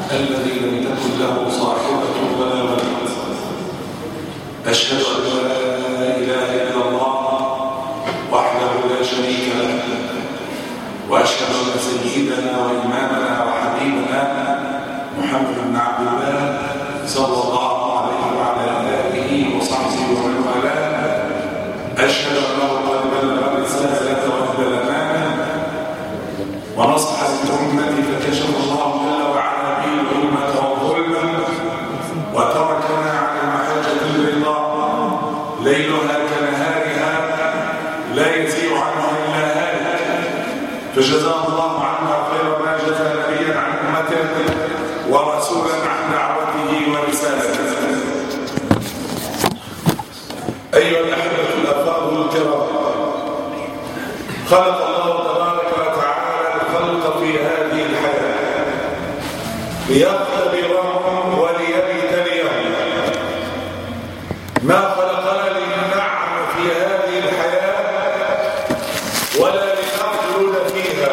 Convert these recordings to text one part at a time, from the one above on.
الذي لم تكن له صاحبة ولا ولد. أشهد أن لا إله إلا الله وحده لا شريك له، وأشهد أن سيدنا وإمامنا وحبيبنا محمد بن عبد الله صلى الله عليه وعلى آله وصحبه ومن والاه. أشهد أنه قد بلغ الرسالة وأدى الأمانة ونصح للأمة فكشف الله جل وعلا به الأمة والظلم، وتركنا على المحجة البيضاء ليلها كنهارها لا يزيغ عنها إلا هالك. فجزاه الله عنا خير ما جزى نبيا عن أمته ورسولا عن دعوته ورسالته. أيها الأحبة الأفاضل الكرام، خلق الله تبارك وتعالى الخلق في هذه الحياة ليختبرهم وليبتليهم. ما خلقنا لننعم في هذه الحياة ولا لنخلد فيها،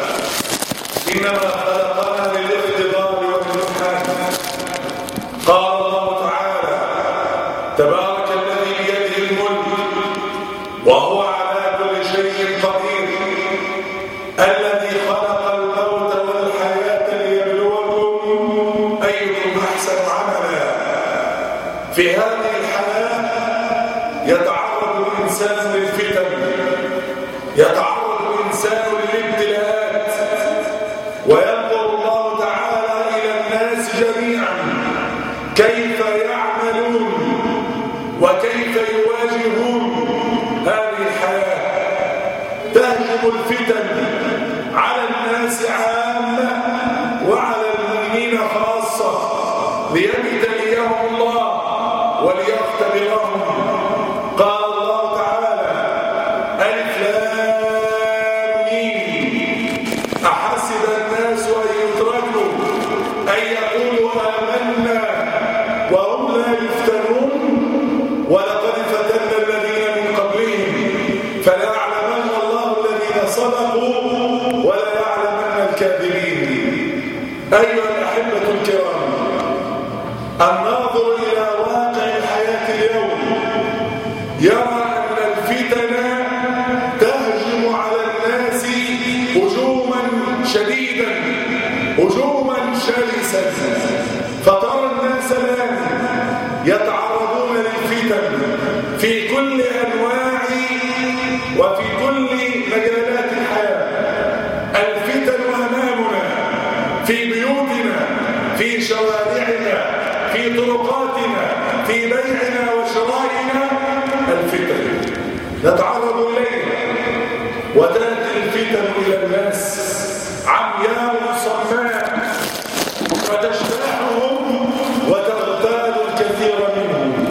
إنما خلقنا للاختبار والامتحان. قال الله تعالى: تبارك الذي بيده الملك وهو على كل شيء قدير، الذي خلق الموت والحياة ليبلوكم أيكم أحسن عملا. في هذه الحياة يتعرض الإنسان للفتن، يتعرض الإنسان للابتلاءات، وينظر الله تعالى إلى الناس جميعا كيف يعملون وكيف يواجهون هذه الحياة. تهجم الفتن على الناس عامة وعلى المؤمنين خاصة ليبتليهم الله وليختبرهم. قال الله تعالى: ألف لام ميم، أحسب الناس أن يتركوا أن يقولوا آمنا وهم لا يفتنون ولقد فتنا الذين من قبلهم فليعلمن الله الذين صدقوا وليعلمن الكاذبين. أيها الأحبة الكرام، الناظر إلى واقع الحياة اليوم يرى أن الفتن تهجم على الناس هجوما شديدا، هجوما شرسا. فترى الناس الآن يتعرضون للفتن في كل أنواع وفي كل مجالات الحياة. الفتن أمامنا في بيوتنا، في شوارعنا، في طرقاتنا، في بيعنا وشرائنا. الفتن نتعرض إليها، وتأتي الفتن إلى الناس عمياء صماء فتجتاحهم وتغتال الكثير منهم.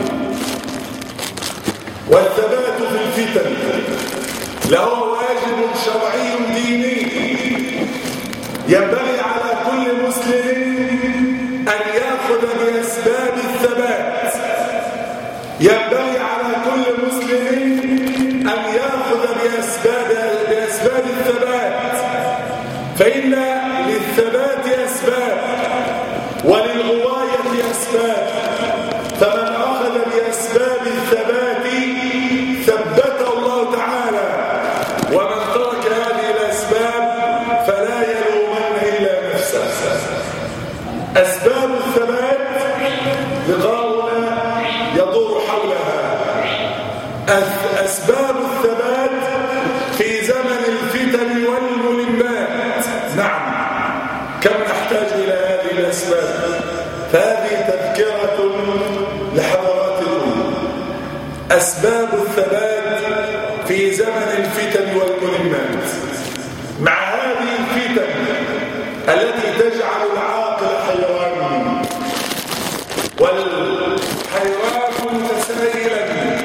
والثبات في الفتن له واجب شرعي ديني. ينبغي على كل مسلم أن يأخذ بأسباب الثبات. ينبغي على كل مسلم أن يأخذ بأسباب الثبات، فإن للثبات أسباب وللغواية أسباب. فمن أخذ بأسباب الثبات ثبته الله تعالى، ومن ترك هذه الأسباب فلا يلومن إلا نفسه. أسباب الثبات لقاؤنا يدور حولها. أسباب الثبات في زمن الفتن والملمات. نعم، كم نحتاج إلى هذه الأسباب؟ فهذه تذكرة لحضراتكم. أسباب الثبات في زمن الفتن والملمات. مع هذه الفتن التي تجعل العاقل حيران والحيران متسائلا: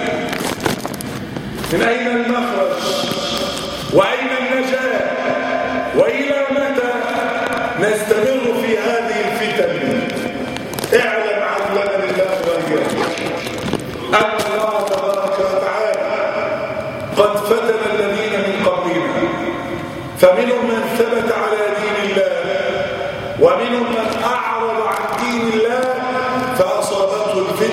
من أين المخرج وأين النجاة وإلى متى نستمر في هذه الفتن؟ اعلم علمنا الله وإياك أن الله تبارك وتعالى قد فتن الذين من قبلنا، فمنهم من ثبت على دين الله ومنهم من أعرض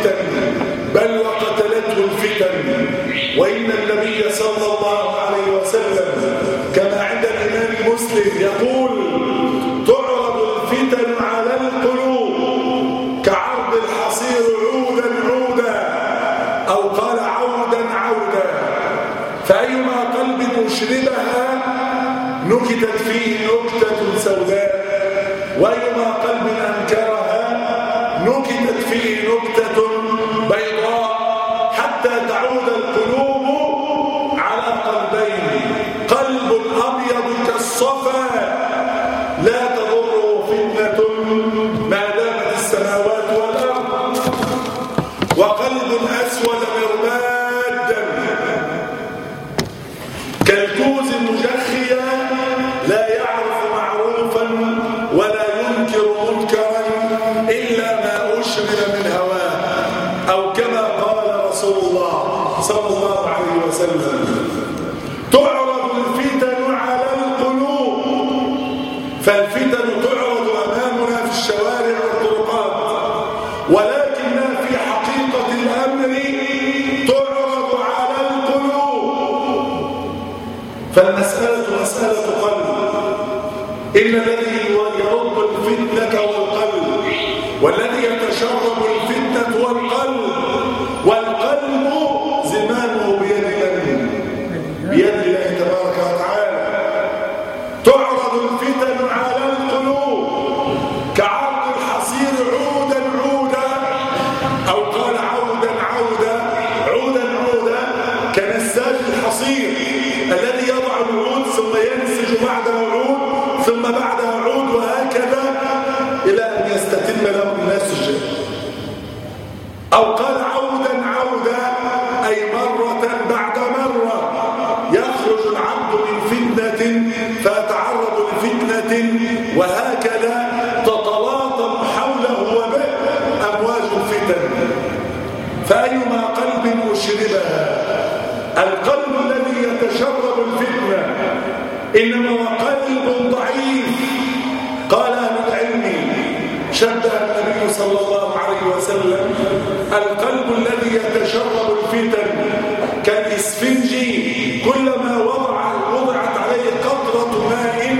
الفتن، بل وقتلته الفتن. وإن النبي صلى الله عليه وسلم كما عند الإمام مسلم يقول: تعرض الفتن على القلوب كعرض الحصير عودا عودا، أو قال عودا عودا، فأيما قلب أشربها نكتت فيه نكتة سوداء، وأيما قلب أنكرها نكتت فيه نكتة بيضاء، حتى تعود القلوب على قلبين: قلب أبيض كالصفا لا تضره فتنة ما دامت السماوات والأرض، وقلب أسود مربادا كالكوز المجخية لا يعرف معروفا ولا ينكر منكرا إلا ما أشرب من هواه، أو كما قال رسول الله صلى الله عليه وسلم: تعرض الفتن على القلوب. فالفتن تعرض أمامنا في الشوارع والطرقات، ولكنها في حقيقة الأمر تعرض على القلوب. فالمسألة مسألة قلب. إن الذي يرد الفتنة والقلب، والذي يتشرب الفتنة والقلب، والقلب زمانه بيد من؟ بيد الله تبارك وتعالى. تعرض الفتن على القلوب كعرض الحصير عودا عودا، أو قال عودا عودا، عودا عودا كنساج الحصير الذي يضع العود ثم ينسج بعده عود ثم بعدها عود، وهكذا إلى أن يستتم له النسج. أو قال عودا عودا أي مرة بعد مرة يخرج العبد من فتنة فيتعرض لفتنة، وهكذا تتلاطم حوله وبه أمواج الفتن. فأيما قلب أشربها، القلب الذي يتشرب الفتنة إنما هو قلب ضعيف. قال أهل العلم شبه النبي صلى الله عليه وسلم القلب الذي يتشرب الفتن كالإسفنج، كلما وضعت عليه قطرة ماء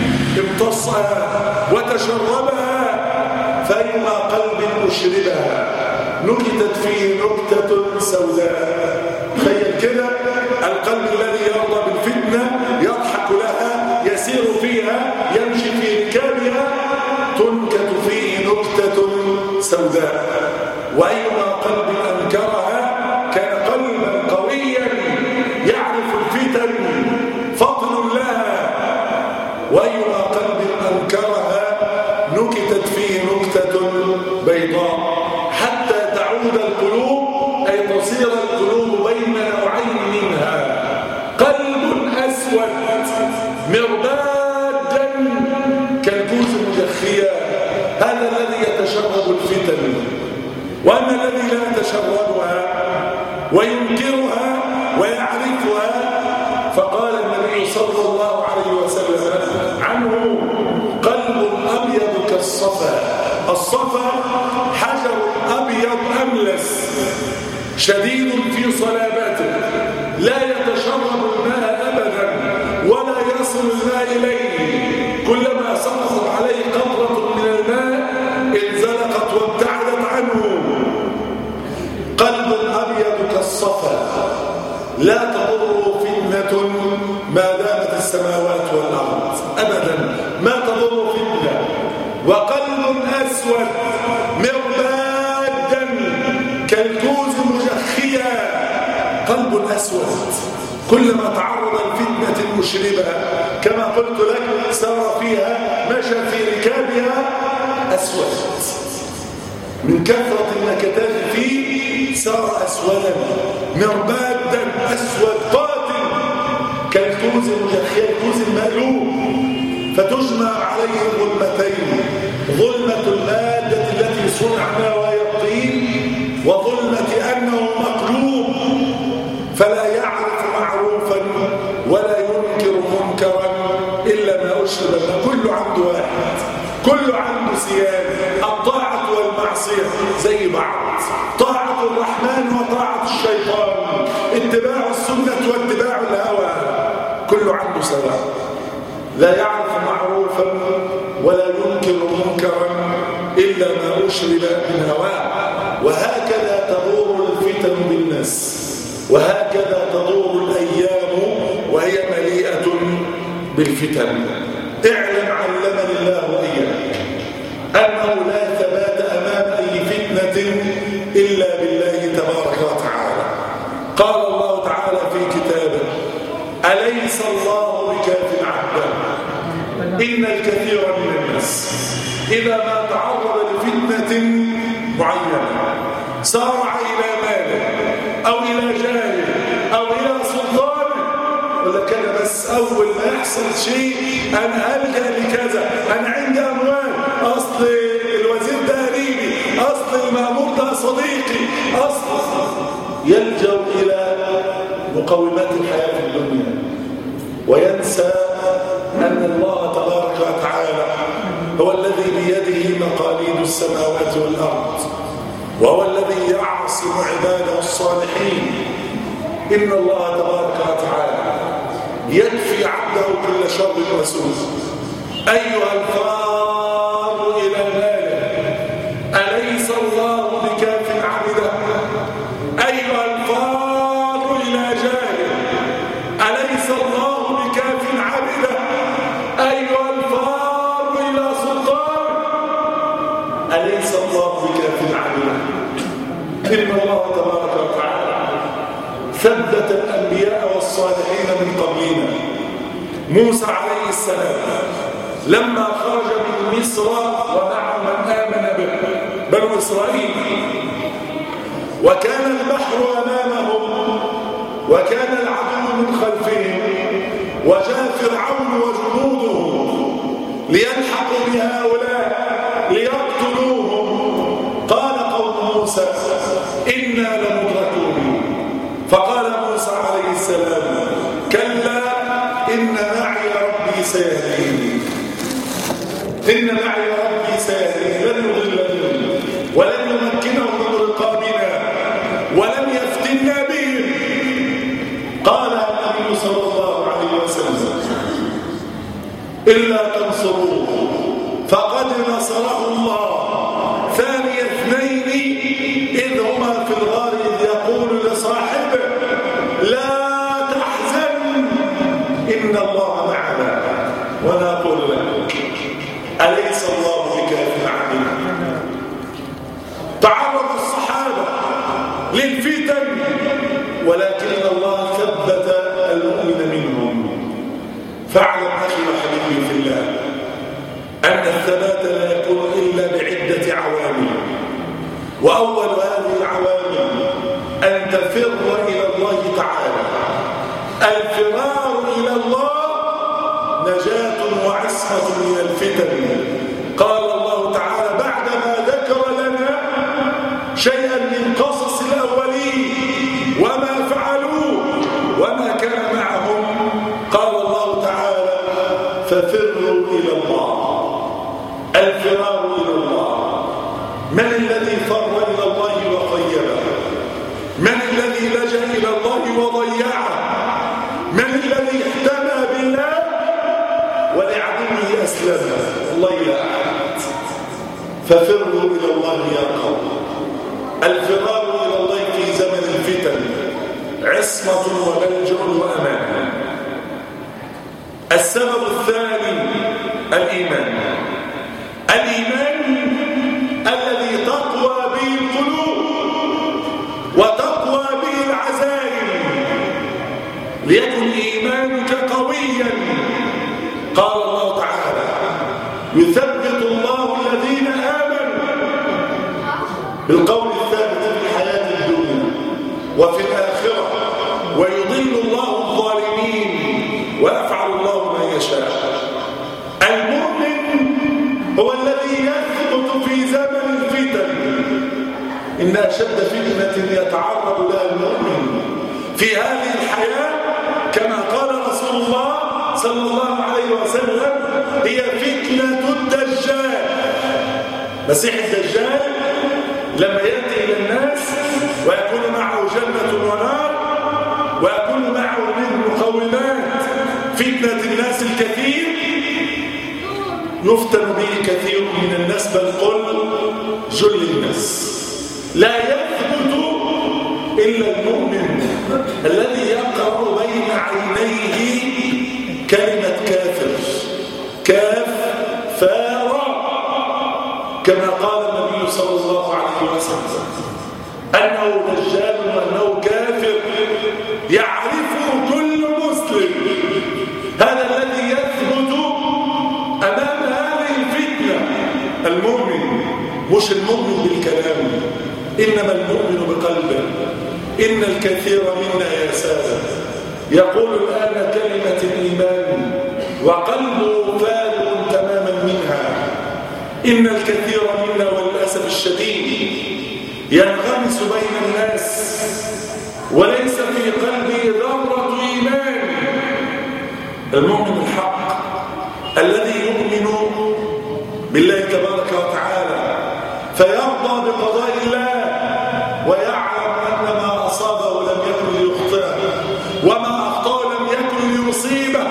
امتصها وتشربها. فأيما قلب أشربها نكتت فيه نكتة سوداء. تخيل كده، القلب الذي يرضى بالفتنة يضحك لها، يسير فيها، يمشي في ركابها، تنكت فيه نكتة سوداء. وأيما قلب أنكرها كان قلبا قويا يعرف الفتن فضل لها. وأيما قلب أنكرها نكتت فيه نكتة بيضاء، حتى تعود القلوب أي تصير القلوب بين نوعين منها: قلب أسود مربادا كالكوز المجخية، هذا الذي يتشرب الفتن. وأما الذي لا يتشربها وينكرها ويعرفها، فقال النبي صلى الله عليه وسلم عنه: قلب أبيض كالصفا. الصفا حجر أبيض أملس شديد في صلابته، لا يتشرب الماء أبدا ولا يصل الماء إليه، كلما سقطت عليه قطرة من الماء انزلقت وابتعدت عنه. قلب أبيض كالصفا لا تضره فتنة ما دامت السماوات والأرض، أبدا ما تضر فتنة. وقلب أسود مربادا كالكوز مجخيا، قلب أسود كلما تعرض الفتنة المشربة كما قلت لك سار فيها، مشى في ركابها، أسود من كثرة النكتات فيه، صار أسودا مربادا أسود قاتل كالكوز المجخيا، الكوز المألوف. فتجمع عليه ظلمتين: ظلمة المادة التي صنعنا وهي الطين، وظلمة أنه مقلوب فلا يعرف معروفا ولا ينكر منكرا إلا ما أشرب له. كله عنده واحد، كله عنده سيان. الطاعة والمعصية زي بعض، طاعة الشيطان، اتباع السنة واتباع الهوى، كل عنده سواء، لا يعرف معروفا ولا ينكر منكرا إلا ما أشرب من هواه. وهكذا تدور الفتن بالناس، وهكذا تدور الأيام وهي مليئة بالفتن. اعلم علمني الله وإياك أنه لا ثبات أمام أي فتنة إلا بالله تبارك وتعالى. قال الله تعالى في كتابه: أليس الله بكاف عبده إن الكثير من الناس إذا ما تعرض لفتنة معينة سارع إلى ماله أو إلى جاهه أو إلى سلطانه، ولا كان بس أول ما يحصل شيء أنا ألجأ لكذا، أنا عندي أموال، أصل الوزير ده قريبي، أصل المأمور ده صديقي، أصل يلجأ إلى مقومات الحياة في الدنيا وينسى أن الله تبارك وتعالى هو الذي بيده مقاليد السماوات والأرض، وهو الذي يعصم عباده الصالحين. إن الله تبارك وتعالى يكفي عبده كل شر وسوء. أيها الفار إلى ماله أليس الله بكاف عبده؟ أيها الفار إلى جاهه أليس الله بكاف عبده؟ أيها الفار إلى سلطان أليس الله بكاف عبده؟ إن الله تبارك وتعالى ثبت الأنبياء والصالحين من قبلنا. موسى عليه السلام لما خرج من مصر ومعه من آمن به بنو إسرائيل، وكان البحر أمامهم وكان العدو من خلفهم، وجاء فرعون وجنوده ليلحقوا بهؤلاء ليقتلوهم. قال قوم موسى: إنا لمدركون. فقال موسى عليه السلام: كلا إن معي ربي سيهديني، إن معي ربي سيهديني، لن يضلني ولن يمكنهم من رقابنا ولن يفتنا بهم. قال النبي صلى الله عليه وسلم: إلا تنصروه فقد نصره الله ثاني اثنين إذ هما في الغار إذ يقول لصاحبه: لا تحزن إن الله معنا. ونقول لك: أليس الله بكاف عبده؟ تعرض الصحابة للفتن ولكن الله ثبت المؤمن منهم. فاعلم أخي وحبيبي في الله أن الثبات لا يكون إلا بعدة عوامل، وأول هذه العوامل أن تفر إلى الله تعالى. الفرار إلى الله نجاة وعصمة من الفتن. قال الله تعالى بعدما ذكر لنا شيئا من قصص الأولين وما فعلوه وما كان معهم، قال الله تعالى: ففروا إلى الله. الفرار إلى الله. من الذي فر إلى الله وخيبه؟ من الذي لجأ إلى الله وضيعه؟ من الذي احتمى بالله ولعدوه أسلم؟ الله لا أحد. ففروا إلى الله يا قوم. الفرار إلى الله في زمن الفتن عصمة وملجأ وأمان. السبب الثاني الإيمان. الإيمان الذي تقوى به القلوب وتقوى به العزائم. ليكن إيمانك قويا. قال الله تعالى: يثبت الله الذين آمنوا بالقول الثابت في الحياة الدنيا وفي الآخرة ويضل الله الظالمين ويفعل الله ما يشاء. المؤمن هو الذي يثبت في زمن الفتن. إن أشد فتنة يتعرض لها المؤمن في هذه الحياة كما قال رسول الله صلى الله عليه وسلم: هي فتنة الدجال. مسيح الدجال لما يأتي إلى الناس ويكون معه جنة ونار، ويكون معه من مقومات فتنة الناس الكثير يفتن به كثير من الناس، بل قل جل الناس. لا يثبت إلا المؤمن الذي يقرأ بين عينيه كلمة كافر، كاف فارا، كما قال النبي صلى الله عليه وسلم أنه دجال وأنه كافر يعرفه كل مسلم. هذا الذي يثبت أمام هذه الفتنة المؤمن، مش المؤمن بالكلام، إنما المؤمن بقلبه. إن الكثير منا يا سادة يقول الآن كلمة الإيمان وقلبه فارغ تماما منها. إن الكثير منا وللأسف الشديد ينغمس بين الناس وليس في قلبه ذرة إيمان. المؤمن الحق الذي يؤمن بالله تبارك وتعالى فيرضى بقضاء الله ويعلم أن ما أصابه لم يكن ليخطئه وما أخطأه لم يكن ليصيبه،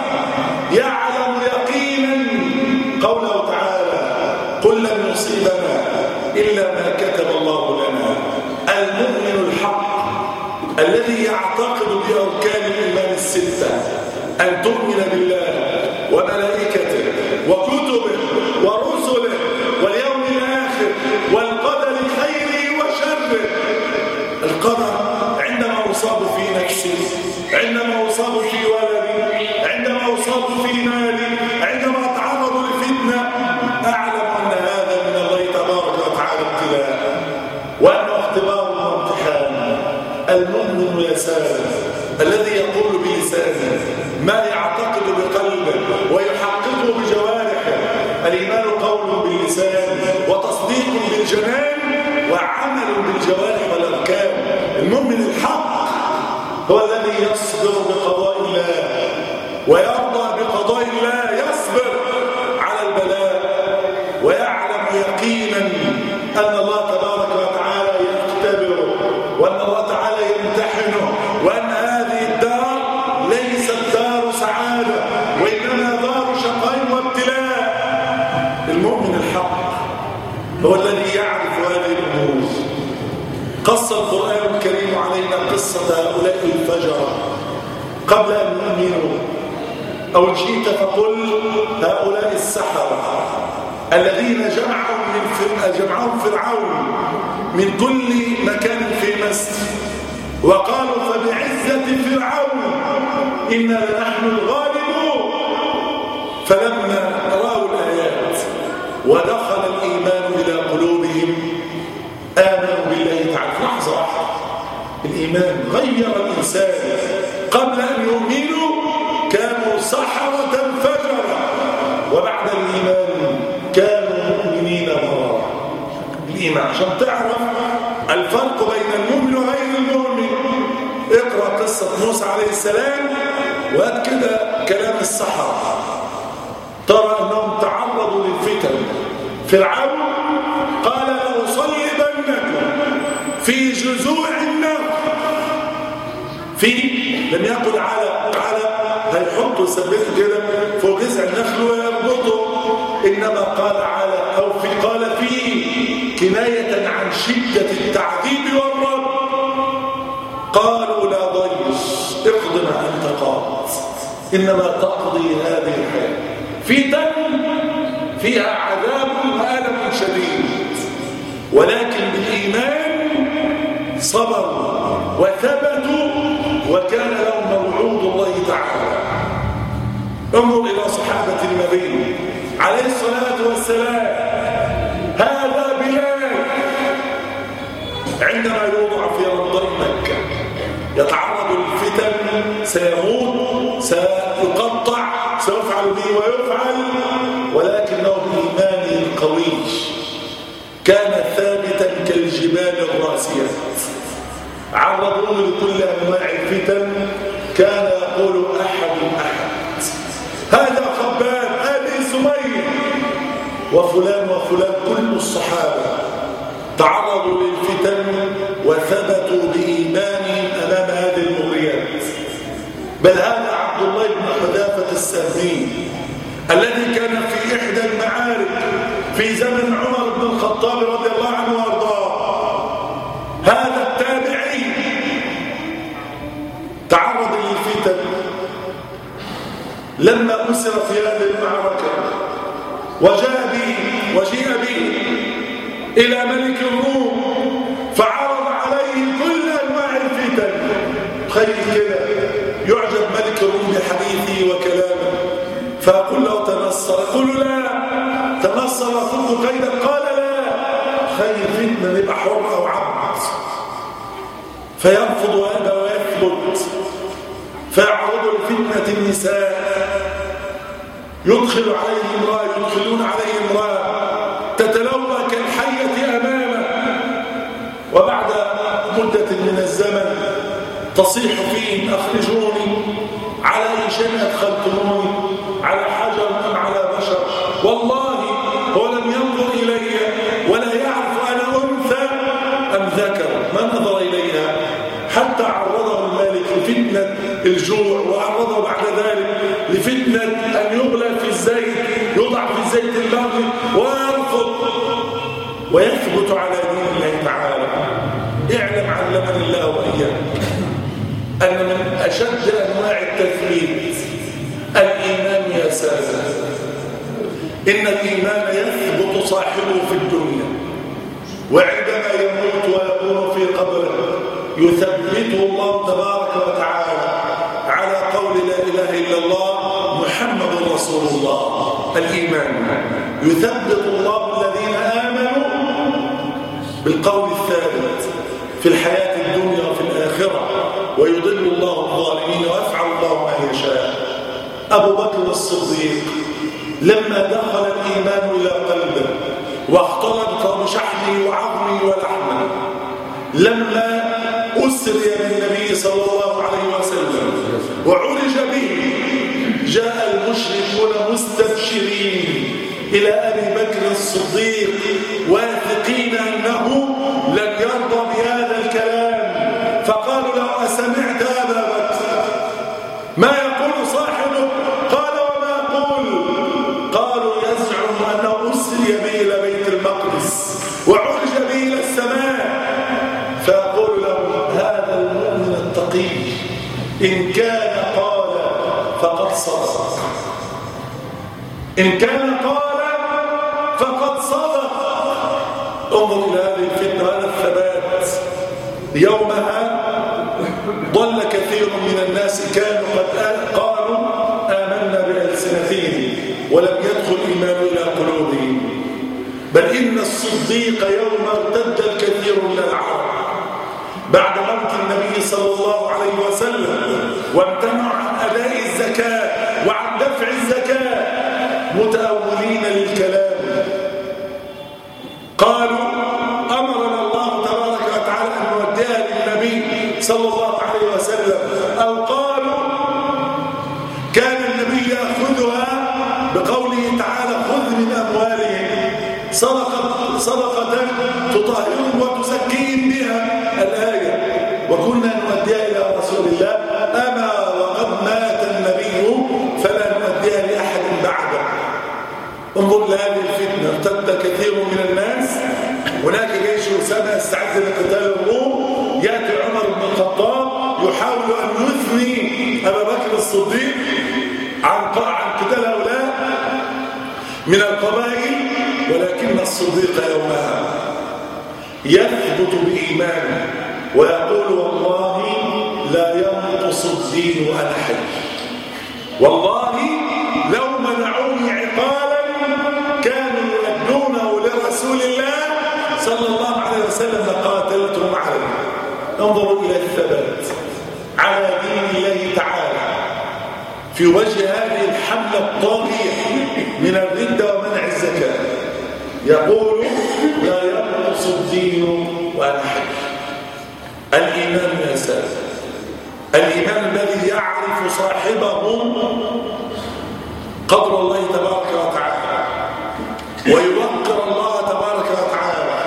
يعلم يقينا قوله تعالى قل لن يصيبنا إلا ما كتب الله لنا. المؤمن الحق الذي يعتقد بأركان الإيمان الستة، أن تؤمن بالله وملائكته وكتبه ورسله واليوم الآخر والقدر خيره وشره. القدر عندما أصاب في نفسي، عندما أصاب في ولدي، عندما أصاب في مالي، عندما أتعرض لفتنة، أعلم أن هذا من الله تبارك وتعالى ابتلاء وأنه اختبار وامتحان. المؤمن يا سادة الذي يقول بلسانه ما يعتقد بقلبه ويحققه بجوارحه. الإيمان قول باللسان وتصديق بالجنان وعمل بالجوارح والأركان. المؤمن الحق هو الذي يصبر بقضاء الله ويرضى بقضاء الله، يصبر على البلاء ويعلم يقينا أن الله تبارك وتعالى يختبره وأن الله تعالى يمتحنه وأن هذه الدار ليست دار سعادة وإنما دار شقاء وابتلاء. المؤمن الحق هو الذي يعرف هذه الأمور. قص القرآن الكريم علينا قصة هؤلاء الفجرة قبل أن يؤمنوا، أو جئت فقل هؤلاء السحرة الذين جمعهم فرعون من كل مكان في مصر وقالوا فبعزة فرعون إنا لنحن الغالبون. فلما رأوا الآيات ودخل الإيمان إلى قلوبهم آمنوا بالله تعالى. لحظة واحدة الإيمان غير الإنسان. قبل أن يؤمنوا كانوا سحرة فجرة، وبعد الإيمان كانوا مؤمنين مرارا. الإيمان عشان تعرف الفرق بين المؤمن وغير المؤمن. اقرأ قصة موسى عليه السلام وهات كده كلام السحرة، ترى أنهم تعرضوا للفتن. فرعون قال لأصلبنكم في جذوع النخل، لم يقل على هيحطوا يثبتوا كده فوق جذع النخل ويربطوا، إنما قال على أو قال فيه كناية عن شدة التعذيب والرب. قالوا لا ضيش اقض ما أنت قاض، إنما تقضي هذه الحياة فتن فيها عذاب وألم شديد، ولكن بالإيمان صبروا وثبتوا وكان لهم موعود الله تعالى. انظر إلى صحابة النبي عليه الصلاة والسلام. هذا بلال عندما يوضع في رمضان مكة يتعرض للفتن، سيموت، سيقطع، سيفعل به ويفعل، ولكنه بإيمانه القوي كان ثابتا كالجبال الراسيات. عرضوه لكل أنواع الفتن، كان يقول أحد هذا خباب، هذه سمية، وفلان كل الصحابة تعرضوا للفتن وثبتوا بل هذا عبد الله بن حذافة السهمي الذي كان في إحدى المعارك في زمن عمر بن الخطاب رضي الله عنه وارضاه. هذا التابعي تعرض للفتن لما أسر في هذه المعركة، وجيء به إلى ملك الروم فعرض عليه كل أنواع الفتن. تخيل كده، يعجب ملك الروم بحديثه وكلامه، فأقول له تنصر، يقول لا تنصر وخذ قيدك، قال لا، خير فتنة يبقى حر أو عبد، فيرفض ويأبى ويثبت، فيعرض لفتنة النساء، يدخلون عليه امرأة تتلوى كالحية أمامه، وبعد مدة من الزمن تصيح فيه أخرجوني، على أي شيء أدخلتموني، على حجر أم على بشر؟ والله هو لم ينظر إلي ولا يعرف أنا أنثى أم ذكر، ما نظر إليها، حتى عرضه المالك لفتنة الجوع، وعرضه بعد ذلك لفتنة أن يغلى في الزيت، يوضع في الزيت البغل ويرفض ويثبت على دين الله تعالى. اعلم علمني الله وإياك أن من أشد أنواع التثبيت الإيمان يا سادة. إن الإيمان يثبت صاحبه في الدنيا، وعندما يموت ويكون في قبره يثبته الله تبارك وتعالى على قول لا إله إلا الله محمد رسول الله. الإيمان يثبت الله الذين آمنوا بالقول الثابت في الحياة الدنيا وفي الآخرة، ويضل الله الظالمين ويفعل الله ما يشاء. أبو بكر الصديق لما دخل الإيمان إلى قلبه واختلط بشحمه وعظمه ولحمه، لما أسري بالنبي صلى الله عليه وسلم وعرج به، جاء المشركون مستبشرين إلى أبي بكر الصديق واثقين أنه لن يرضى بهذا الكلام، فقالوا له أسمعت أبا بكر ما يقول صاحبه؟ قال وما يقول؟ قالوا يزعم أنه أسري به إلى بيت المقدس وعرج به إلى السماء. فأقول له هذا المؤمن التقي إن كان قال فقد صدق، إن كان قال فقد صدق. انظر إلى هذه الفتنة، هذا الثبات. يومها ضل كثير من الناس كانوا قد قالوا آمنا بألسنتهم ولم يدخل الإيمان إلى قلوبهم، بل إن الصديق يوم ارتد الكثير من العرب بعد موت النبي صلى الله عليه وسلم وامتنعوا عن أداء الزكاة وعن دفع الزكاة متأولين للكلام، قالوا أمرنا الله تبارك وتعالى أن نوديها للنبي صلى الله عليه وسلم، أو قالوا كان النبي يأخذها بقوله تعالى خذ من أموالهم صدقة تطهرهم وتزكيهم بها الآية، وكنا نوديها إلى رسول الله، أما وقد مات النبي فلا نوديها لأحد بعده. انظر لهذه الفتنة، ارتد كثير من الناس. هناك جيش أسامة يستعد لقتال الروم، يأتي عمر بن الخطاب يحاول أن يثني أبا بكر الصديق عن قتال هؤلاء من القبائل، ولكن الصديق يومها يثبت بإيمانه ويقول والله لا ينقص الدين وأنا حي، والله لو منعوني عقالا كانوا يؤدونه لرسول الله صلى الله عليه وسلم لقاتلتهم عليه. انظروا إلى الثبات على دين الله تعالى في وجه هذه الحملة الطاغية من الردة ومنع الزكاة. يقول لا ينقص الدين وأنا حي. الإيمان يا سادة، الإيمان الذي يعرف صاحبه قدر الله تبارك وتعالى ويوقر الله تبارك وتعالى،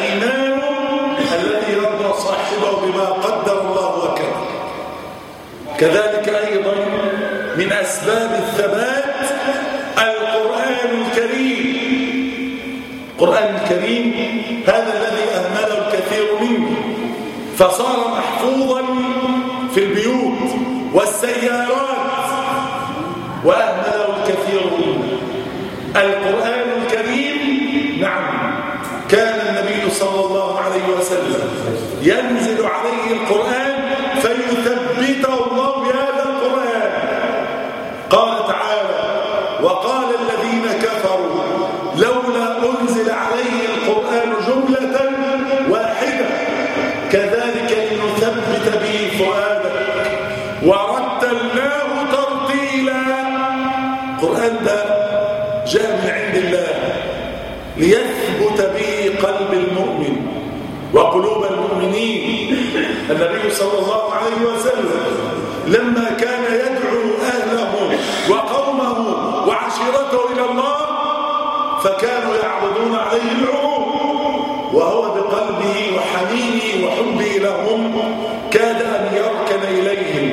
الإيمان الذي يرضى صاحبه بما قدر الله وكتب. كذلك أيضا من أسباب الثبات القرآن الكريم. القرآن الكريم هذا الذي أهمله الكثير منه فصار محفوظا في البيوت والسيارات وأهمله الكثير منه. القرآن الكريم نعم كان النبي صلى الله عليه وسلم ينزل عليه القرآن فيثبته الله بهذا القرآن. قال تعالى وقال الذين كفروا لولا أنزل عليه القرآن جملة واحدة كذلك لنثبت به فؤادك ورتلناه ترتيلا. القرآن ده جاء من عند الله ليثبت به قلب المؤمن وقلوب المؤمنين. النبي صلى الله عليه وسلم لما كان يدعو أهله وقومه وعشيرته إلى الله فكانوا يعبدون عليه العروض وهو بقلبه وحنينه وحبه لهم كاد أن يركن إليهم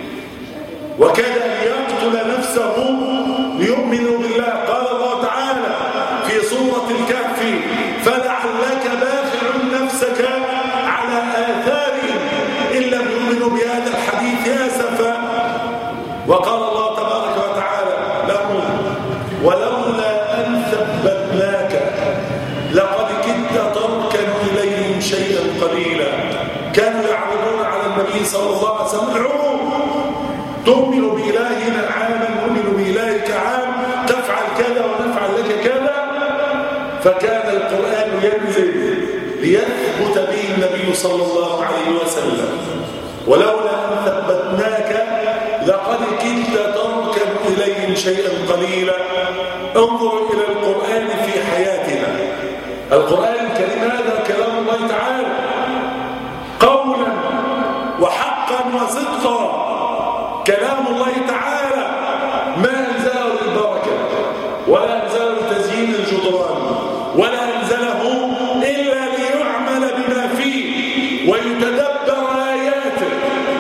وكاد أن يقتل نفسه ليؤمنوا بالله. قال الله تعالى في سورة الكهف فلعلك باخع نفسك على آثارهم إن لم يؤمنوا بهذا الحديث آسفا. وقال الله تبارك وتعالى لهم ولولا أن ثبتناك لقد كدت تركن إليهم شيئا قليلا. كانوا يعرضون على النبي صلى الله عليه وسلم العروض تؤمن بإلهنا عاما نؤمن بإلهك عام تفعل كذا ونفعل لك كذا. فكان القرآن ينزل ليثبت به النبي صلى الله عليه وسلم ولولا أن ثبتناك لقد كدت تركن إليهم شيئا قليلا. انظروا إلى القرآن في حياتنا. القرآن الكريم هذا كلام الله تعالى قولا وحقا وصدقا كلام الله تعالى ما أنزله للبركة ولا أنزله لتزيين الجدران ولا أنزله إلا ليعمل بما فيه ويتدبر آياته.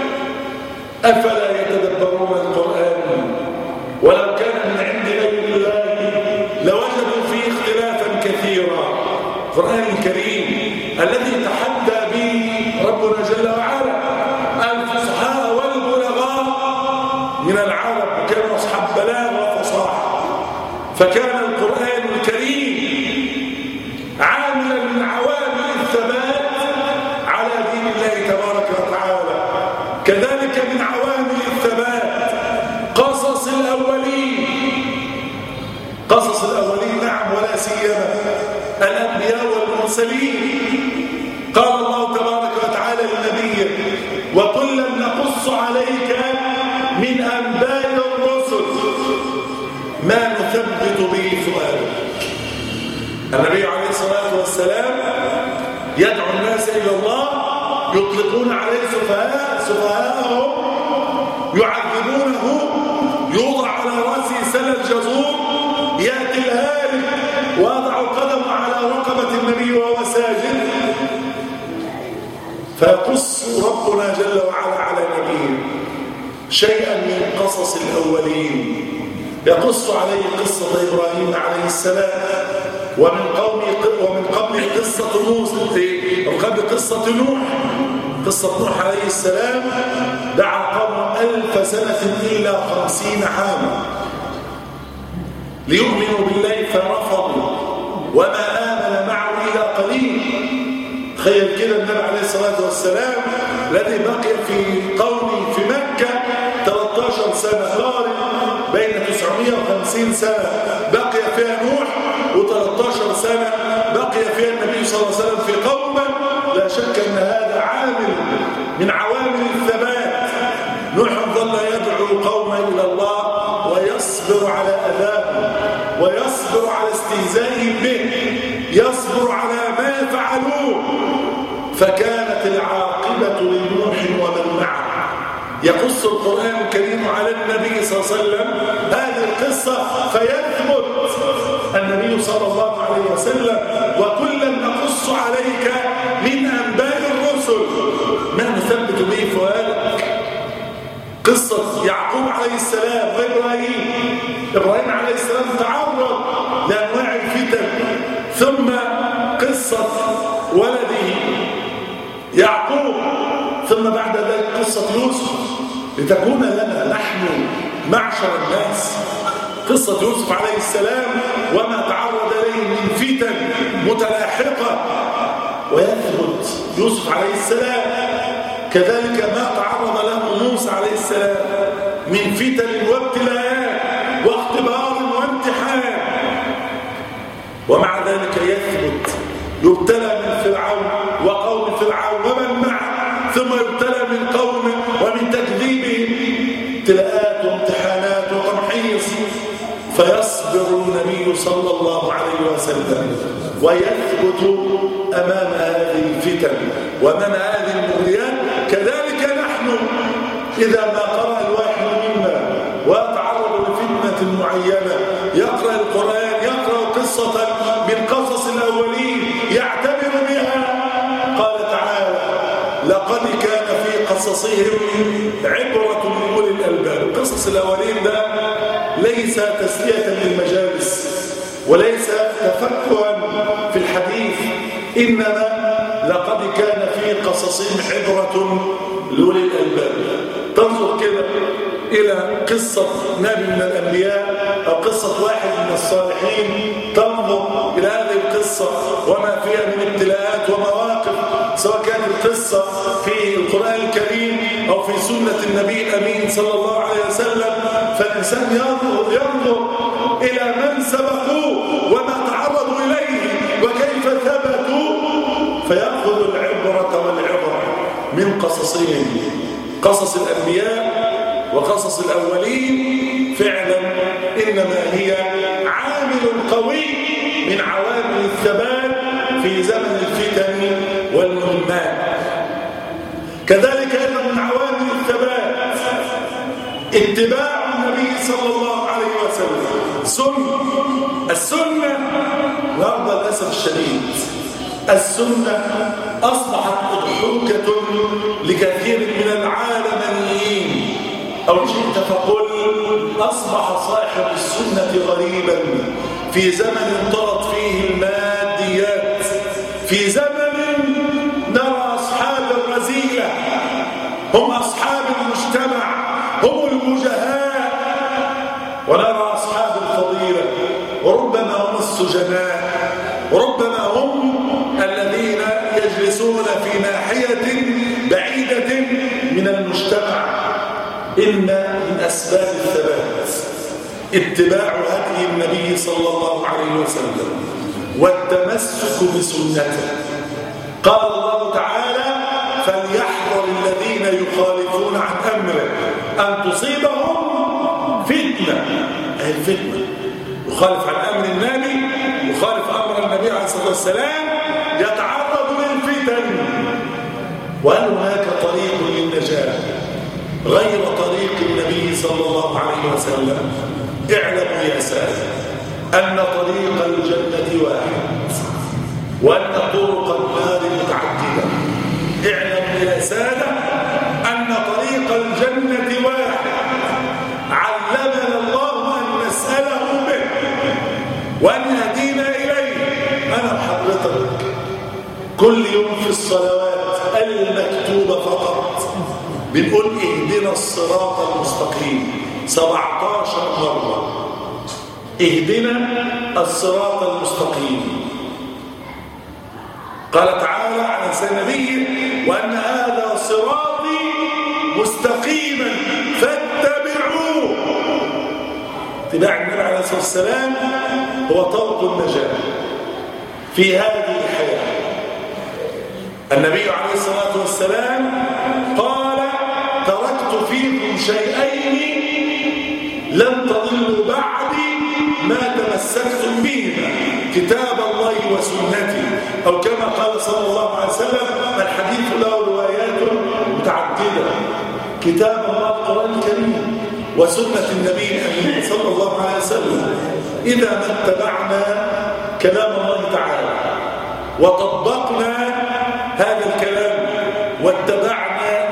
أفلا يتدبرون القرآن ولو كان من عند غير الله لوجدوا فيه اختلافا كثيرا. القرآن الكريم الذي تحدى به ربنا جل وعلا الفصحاء والبلغاء من العرب كانوا أصحاب بلاغة وفصاحة فكان القرآن الكريم عاملا من عوامل الثبات على دين الله تبارك وتعالى. كذلك من عوامل الثبات قصص الأولين. قصص الأولين نعم ولا سيما الأنبياء والمرسلين. قال الله تبارك وتعالى للنبي وكلا نقص عليك من أنباء الرسل ما نثبت به فؤادك. النبي عليه الصلاة والسلام يدعو الناس إلى الله يطلقون عليه سفهاءهم يعذبونه يوضع على رأسه سل الجزور يأتي الهالك ويضع القدم على رقبة النبي وهو ساجد فيقص ربنا جل وعلا على نبيه شيئا من قصص الأولين. يقص عليه قصة إبراهيم عليه السلام ومن قبل قصة موسى وقبل قصة نوح. قصة نوح عليه السلام دعا قوم 1000 سنة إلا 50 عاما ليؤمنوا بالله فرفضوا وما آمن معه إلا قليل. تخيل كده النبي عليه الصلاة والسلام الذي بقي في قومه في مكة 13 سنة قارب بين 950 سنة بقي فيها نوح و13 سنة بقي فيها النبي صلى الله عليه وسلم في قومه. لا شك أن هذا عامل من عوامل الثبات. نوح ظل يدعو قومه إلى الله ويصبر على أذاهم ويصبر على استهزائهم به يصبر على ما فعلوه فكانت العاقبة لنوح ومن معه. يقص القرآن الكريم على النبي صلى الله عليه وسلم هذه القصة فيثبت النبي صلى الله عليه وسلم وكلا نقص عليك من أنباء الرسل ما نثبت به فؤادك. عليه السلام إبراهيم عليه السلام تعرض لأنواع الفتن، ثم قصة ولده يعقوب، ثم بعد ذلك قصة يوسف لتكون لنا نحن معشر الناس قصة يوسف عليه السلام وما تعرض إليه من فتن متلاحقة، ويثبت يوسف عليه السلام كذلك ما تعرض له موسى عليه السلام من فتن وابتلاءات واختبار وامتحان، ومع ذلك يثبت يبتلى من فرعون وقوم فرعون ومن معه، ثم يبتلى من قومه ومن تكذيبهم، ابتلاءات وامتحانات وتمحيص، فيصبر النبي صلى الله عليه وسلم ويثبت أمام هذه الفتن وأمام هذه المغريات. كذلك نحن إذا ما قرأ الواحد منا ويتعرض لفتنة معينة، يقرأ القرآن، يقرأ قصة من قصص الأولين يعتبر بها. قال تعالى: لقد كان في قصصهم عبرة لأولي الألباب. قصص الأولين ده ليس تسلية للمجالس وليس تفكرا في الحديث، إنما لقد كان في قصصهم عبرة لأولي الألباب. تنظر كده إلى قصة نبي من الأنبياء أو قصة واحد من الصالحين، تنظر إلى هذه القصة وما فيها من ابتلاءات ومواقف، سواء كانت القصة في القرآن الكريم أو في سنة النبي الأمين صلى الله عليه وسلم، فالإنسان ينظر إلى من سبقوه وما تعرضوا إليه وكيف ثبتوا، فيأخذ العبرة والعبرة من قصصهم، قصص الأنبياء وقصص الأولين. فعلا إنما هي عامل قوي من عوامل الثبات في زمن الفتن والمهمات. كذلك أيضا من عوامل الثبات اتباع النبي صلى الله عليه وسلم. السنة النهارده للأسف الشديد السنة أصبحت أضحوكة لكثير من العالميين، أو شئت فقل أصبح صاحب السنة غريبا في زمن انطلت فيه الماديات، في زمن نرى أصحاب الرذيلة هم أصحاب المجتمع، هم الوجهاء، ونرى أصحاب الفضيلة وربما هم السجناء، وربما هم الذين يجلسون في ناحية بعيدة من المجتمع. إن من أسباب الثبات اتباع هدي النبي صلى الله عليه وسلم والتمسك بسنته. قال الله تعالى: فليحذر الذين يخالفون عن أمره أن تصيبهم فتنة. أي الفتنة يخالف عن أمر النبي، يخالف أمر النبي عليه الصلاة والسلام، يتعرض للفتن. وهل هناك طريق للنجاة غير طريق النبي صلى الله عليه وسلم؟ اعلموا يا سادة أن طريق الجنة واحد وأن طرق النار متعددة. اعلموا يا سادة أن طريق الجنة واحد علمنا الله أن نسأله به وأن يهدينا إليه. أنا وحضرتك كل يوم في الصلوات المكتوبة فقط بنقول اهدنا الصراط المستقيم 17 مرة. اهدنا الصراط المستقيم. قال تعالى عن نبيه: وأن هذا صراطي مستقيما فاتبعوه. اتباع النبي عليه الصلاة والسلام هو طرق النجاة في هذه الحياة. النبي عليه الصلاة والسلام قال: تركت فيكم شيئين لن تضلوا بعدي ما تمسكتم بهما، كتاب الله وسنتي، أو كما قال صلى الله عليه وسلم: الحديث له روايات متعددة. كتاب الله القرآن الكريم وسنة النبي الأمين صلى الله عليه وسلم. إذا ما اتبعنا كلام الله تعالى وطبقنا هذا الكلام واتبعنا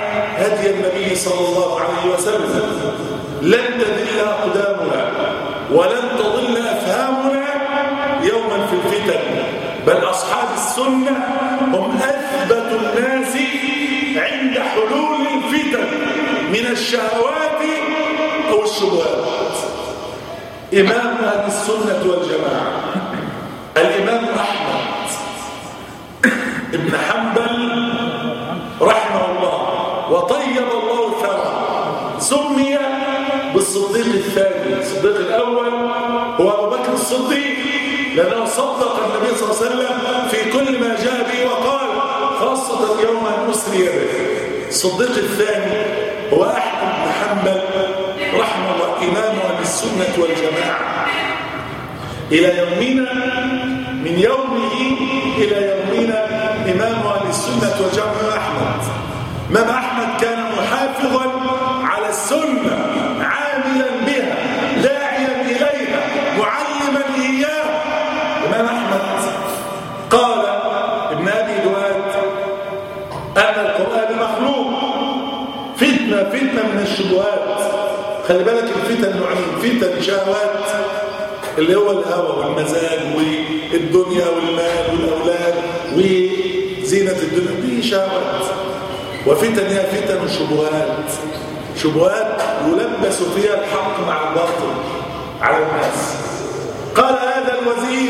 هدي النبي صلى الله عليه وسلم لن تذل أقدامنا ولن تضل أفهامنا يوما في الفتن، بل أصحاب السنة هم أثبت الناس عند حلول الفتن من الشهوات أو الشبهات. إمام أهل السنة والجماعة الإمام أحمد ابن حنبل رحمه الله وطيب الله ثراه، سمي بالصديق الثاني. الصديق الأول هو أبو بكر الصديق، لأنه صدق النبي صلى الله عليه وسلم في كل ما جاء به وقال خاصة يوم أن أسري به. الصديق الثاني هو أحمد بن حنبل رحمه الله، إمام أهل السنة والجماعة إلى يومنا، من يومه إلى يومنا إمام أهل السنة والجماعة أحمد. إمام أحمد كان محافظا على السنة، عاملا بها، داعيا إليها، معلما إياه. إمام أحمد قال ابن أبي دواد أن القرآن مخلوق، فتنة من الشبهات. خلي بالك الفتن نوعين، فتن شهوات اللي هو الهوى والمزاج والدنيا والمال والأولاد وزينة الدنيا، دي شهوات. وفتن هي فتن الشبهات، شبهات يلبس فيها الحق مع الباطل على الناس. قال هذا الوزير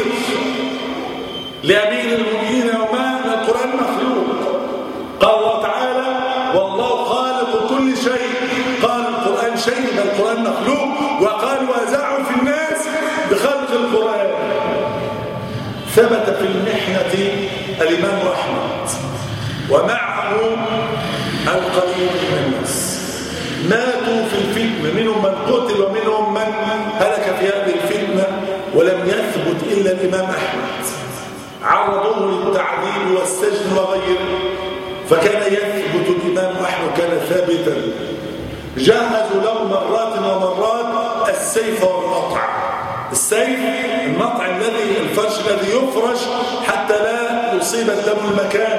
لأمير المؤمنين وما القرآن مخلوق. قال الله تعالى والله خالق كل شيء، قال القرآن شيء، القرآن مخلوق. وقال وأزعوا في الناس بخلق القرآن. ثبت في المحنة الإمام أحمد ومعه القليل من الناس ماتوا في الفتنة، منهم من قتل ومنهم من هلك في هذه الفتنة، ولم يثبت إلا الإمام أحمد. عرضوه للتعذيب والسجن وغيره، فكان يثبت الإمام أحمد، كان ثابتا. جهزوا له مرات ومرات السيف والمطع. السيف المطع الذي الفرش الذي يفرش حتى لا يصيب الدم المكان،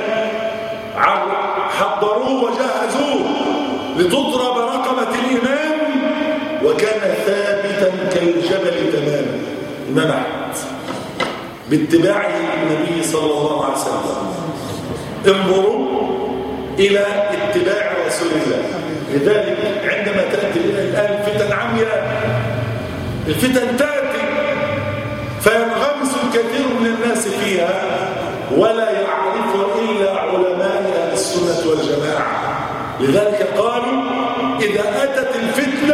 حضروه وجهزوه لتضرب رقبة الإمام، وكان ثابتا كالجبل تماما. الإمام أحمد باتباعه النبي صلى الله عليه وسلم. انظروا إلى اتباع رسول الله. لذلك عندما تأتي الآن فتن عمياء، الفتن تأتي فينغمس الكثير من الناس فيها ولا يعرف إلا علماء أهل السنة والجماعة. لذلك قالوا إذا أتت الفتنة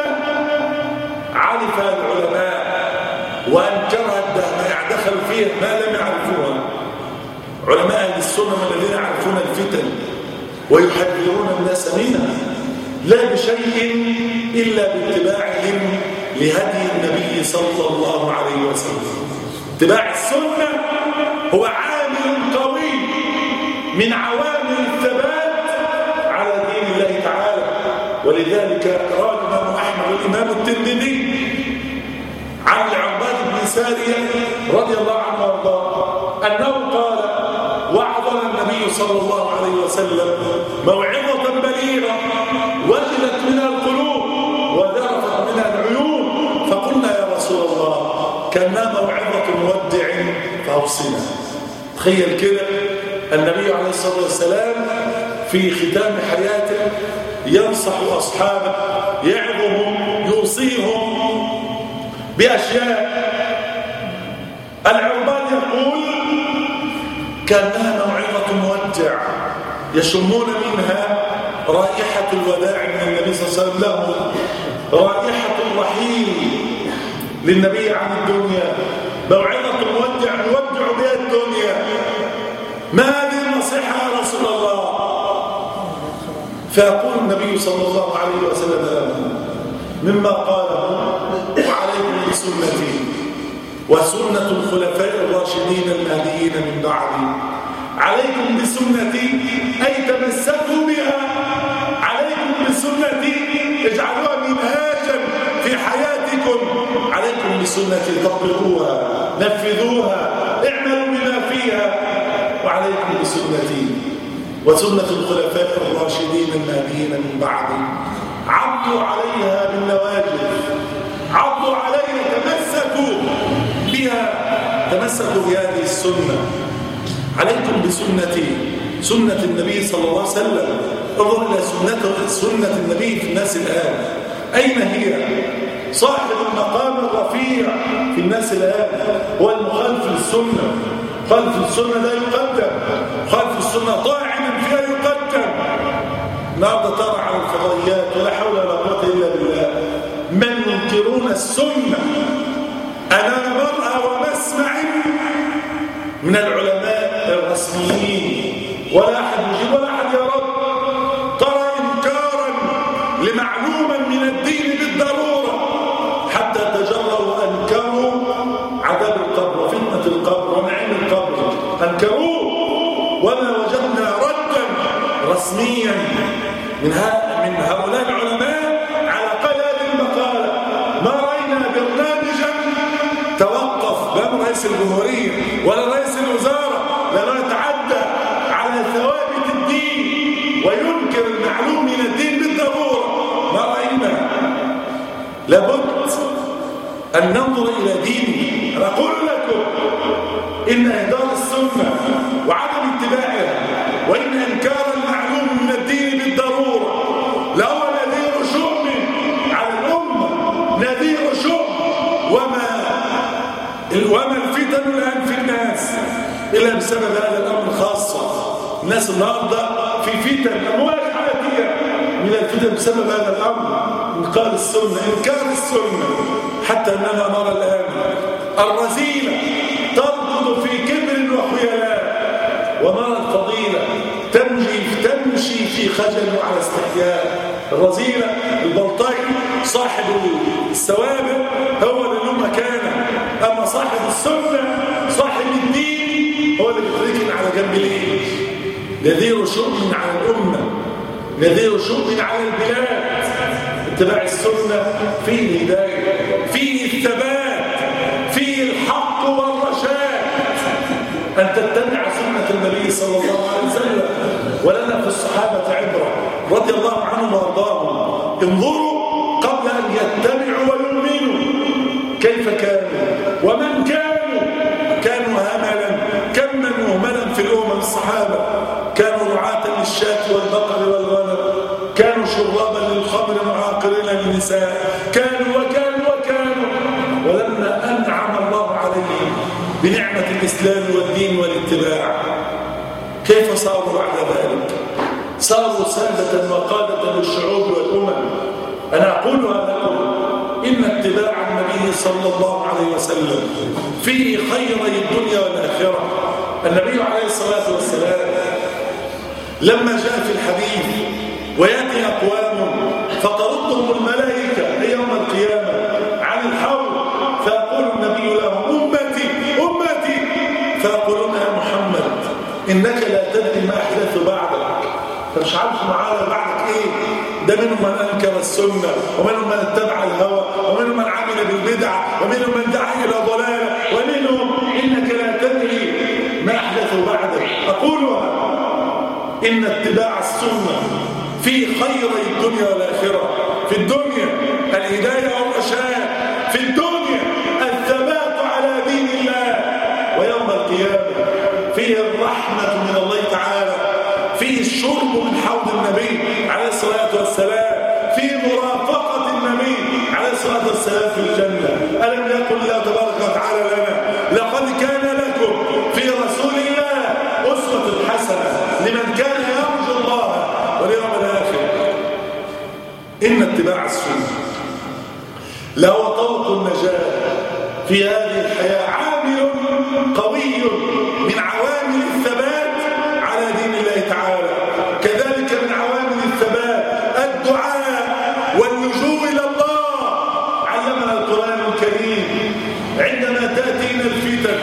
عرفها العلماء وأنكرها الدهماء، دخلوا فيها ما لم يعرفوها. علماء أهل السنة الذين يعرفون الفتن ويحذرون الناس منها، لا بشيء إلا باتباعهم لهدي النبي صلى الله عليه وسلم. اتباع السنة هو عامل قوي من عوامل الثبات على دين الله تعالى. ولذلك روى الإمام أحمد والإمام الترمذي عن العباد بن سارية رضي الله عنه وارضاه أنه قال وعظنا النبي صلى الله عليه وسلم موعظة بليغة وجلت منها القلوب وذرفت منها العيون، فقلنا يا رسول الله كأنها موعظة مودع فأوصنا. تخيل كده النبي عليه الصلاة والسلام في ختام حياته ينصح أصحابه، يعظهم، يوصيهم بأشياء. العربان يقول كأنها موعظة مودع يشمون منها رائحة الوداع من النبي صلى الله عليه وسلم له، رائحة الرحيل للنبي عن الدنيا، موعظة مودع يودع بها الدنيا. ما هذه النصيحة يا رسول الله؟ فيقول النبي صلى الله عليه وسلم لهم مما قاله وعليكم بسنتي وسنة الخلفاء الراشدين المهديين من بعدي. عليكم بسنتي أي تمسكوا بها، عليكم بسنتي اجعلوها منهاجا في حياتكم، عليكم بسنتي طبقوها، نفذوها، اعملوا بما فيها، وعليكم بسنتي. وسنة الخلفاء الراشدين المهديين من بعده، عضوا عليها بالنواجذ، عضوا عليها، تمسكوا بها، تمسكوا بهذه السنة. عليكم بسنتي، سنة النبي صلى الله عليه وسلم. انظر إلى سنة النبي في الناس الآن، أين هي؟ صاحب المقام الرفيع في الناس الآن هو المخالف للسنة. خالف السنة لا يقدم، خالف السنة طاعنا فيها يقدم. النهارده ترى على الفضائيات ولا حول ولا قوة إلا بالله من ينكرون السنة أمام مرأى ومسمع من العلماء الرسميين، ولا أحد يجيب ولا أحد يرد. ترى إنكارا لمعلوما من الدين بالضرورة، حتى تجرؤوا أنكروا عذاب القبر وفتنة القبر ونعيم القبر، أنكروه. وما وجدنا ردا رسميا من هؤلاء العلماء على قول هذه المقالة. ما رأينا برنامجا توقف بأمر رئيس الجمهورية ولا رئيس الوزارة لأنه يتعدى على ثوابت الدين وينكر المعلوم من الدين بالضرورة. ما رأينا. لابد أن ننظر إلى دينه. أنا أقول لكم إن إهدار السنة وعدم اتباعها وإن إنكار المعلوم من الدين بالضرورة لهو نذير شؤم على الأمة، نذير شؤم. وما الفتن الآن في الناس إلا بسبب هذا الأمر خاصة. الناس النهارده في فتن، أمواج حياتية من الفتن بسبب هذا الأمر، إنكار السنة، إنكار السنة. حتى أننا نرى الآن الرذيلة تركض في كبر وخيلاء، ونرى الفضيلة تمشي في خجل وعلى استحياء. الرذيلة البلطجي صاحب السوابق هو اللي له مكانه، أما صاحب السنة صاحب الدين هو اللي بيتركن على جنب ليه. نذير شؤم على الأمة، نذير شؤم على البلاد. اتباع السنة فيه الهداية، فيه الثبات، فيه الحق والرشاد. أن تتبع سنة النبي صلى الله عليه وسلم. ولنا في الصحابة عبرة رضي الله عنهم وارضاهم. انظروا قبل أن يتبعوا ويؤمنوا كيف كانوا ومن كانوا هملا. كم من مهملا في الأمم الصحابة كانوا رعاة للشاة والبقر والغنم، كانوا شرابا للخمر معاقرين للنساء، كانوا ولما أنعم الله عليهم بنعمة الإسلام والدين والاتباع كيف صاروا بعد ذلك؟ صاروا سادة وقادة للشعوب والأمم. أنا أقولها لكم إن اتباع النبي صلى الله عليه وسلم فيه خيري الدنيا والآخرة. النبي عليه الصلاة والسلام لما جاء في الحديث ويأتي أقوام فتردهم الملائكة يوم القيامة عن الحوض، فيقول النبي لهم أمتي أمتي، فيقولون يا محمد إنك لا تدري ما أحدث بعدك، فمش عارف معانا بعدك إيه. ده منهم من أنكر السنة، ومنهم من اتبع الهوى، ومنهم من عمل بالبدع، ومنهم من دعا إلى ضلال، ومنهم إنك لا تدري ما أحدث بعدك. أقولها إن اتباع السنة في خير الدنيا والآخرة. في الدنيا الهداية والرشاد، في الدنيا الثبات على دين الله، ويوم القيامة فيه الرحمة من الله تعالى، فيه الشرب من حوض النبي عليه الصلاة والسلام، فيه مرافقة النبي عليه الصلاة والسلام في الجنة. ألم يقل الله تبارك وتعالى لنا لقد كان لكم في رسول الله أسوة حسنة لمن كان يرجو الله واليوم الآخر. إن اتباع السنة له طوق النجاة في هذه الحياة، عامل قوي من عوامل الثبات على دين الله تعالى. كذلك من عوامل الثبات الدعاء واللجوء إلى الله. علمنا القرآن الكريم عندما تأتينا الفتن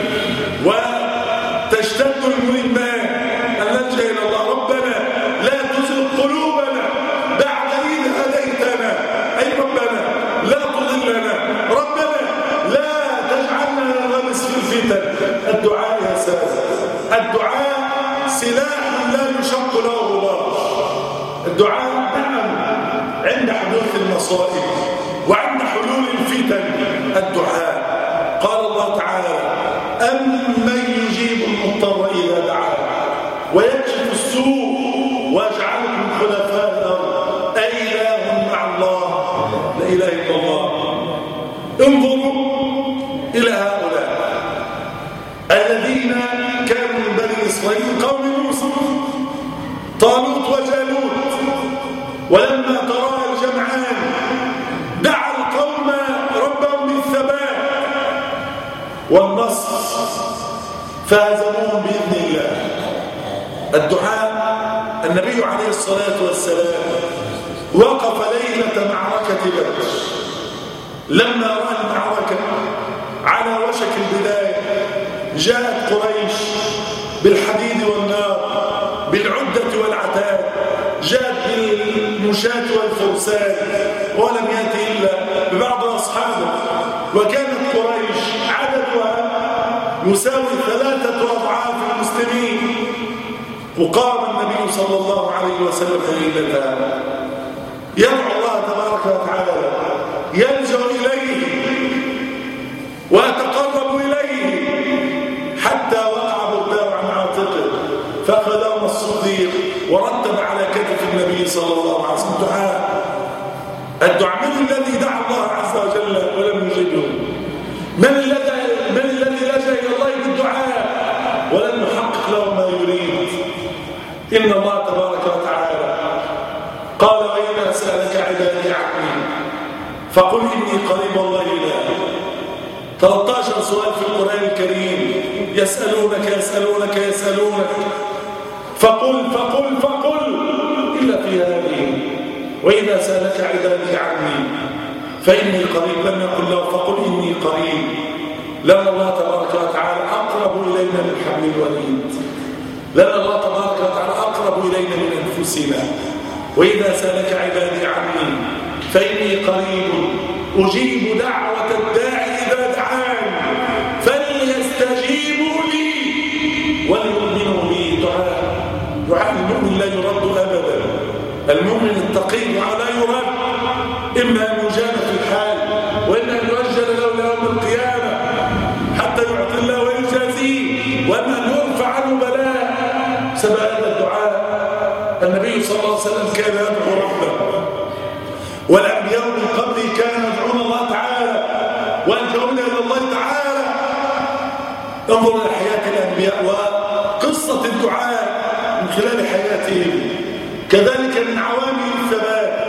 وتشتد الملمات أن نلجأ إلى الله. ربنا لا تزغ قلوبنا بعد إذ هديتنا، أي ربنا لا تضلنا، ربنا لا تجعلنا نغمس في الفتن. الدعاء يا سادة، الدعاء الدعاء نعم عند حدوث المصائب وعند حلول الفتن الدعاء. قال الله تعالى أمن يجيب المضطر إذا دعاه ويكشف السوء ويجعلكم خلفاء الأرض أإله مع الله لا إله إلا الله. انظروا إلى هؤلاء الذين كانوا من بني إسرائيل قوم موسى طالوت وجالوت، ولما تراءى الجمعان دعا القوم ربهم بالثبات والنصر فهزموهم بإذن الله. الدعاء النبي عليه الصلاة والسلام وقف ليلة معركة بدر لما رأى المعركة على وشك البداية، جاءت قريش بالحديد والنار بالعدة والعتاد، جاءت بالمشاة والفرسان، ولم يأتي إلا ببعض أصحابه، وكانت قريش عددها يساوي 3 أضعاف المسلمين. وقام النبي صلى الله عليه وسلم ليلتها يدعو الله تبارك وتعالى، يلجأ إليه ويتقرب إليه حتى وقع برداه عن عاتقه فأخذه الصديق ورتب على كتف النبي صلى الله عليه وسلم. الدعاء من الذي دعا الله عز وجل ولم يجبه؟ من الذي لجأ إلى الله بالدعاء ولم يحقق له ما يريد؟ إن الله تبارك وتعالى قال وإذا سألك عبادي عني فقل إني قريب الله إله. 13 سؤال في القرآن الكريم، يسألونك فقل إلا في هذه وإذا سألك عبادي عني فإني قريب، لم يقل له فقل إني قريب، لأن الله تبارك وتعالى أقرب إلينا من حبل الوريد، لأن الله تبارك وتعالى أقرب إلينا من أنفسنا. وإذا سألك عبادي عني فإني قريب أجيب دعوة الداعي إذا دعان فليستجيبوا لي وليؤمنوا بي. دعاء المؤمن لا يرد أبدا، المؤمن التقي لا يرد، إما أن يجاب في الحال وإما أن يؤجل له يوم القيامة حتى يعطي الله ويجازيه، وإما أن يرفع عنه بلاء. سبب هذا الدعاء النبي صلى الله عليه وسلم كان يدعو ربه، والأنبياء من قبله كانوا يدعون الله تعالى ويلجؤون إلى الله تعالى. انظر إلى حياة الأنبياء وقصة الدعاء من خلال حياتهم. كذلك من عوامل الثبات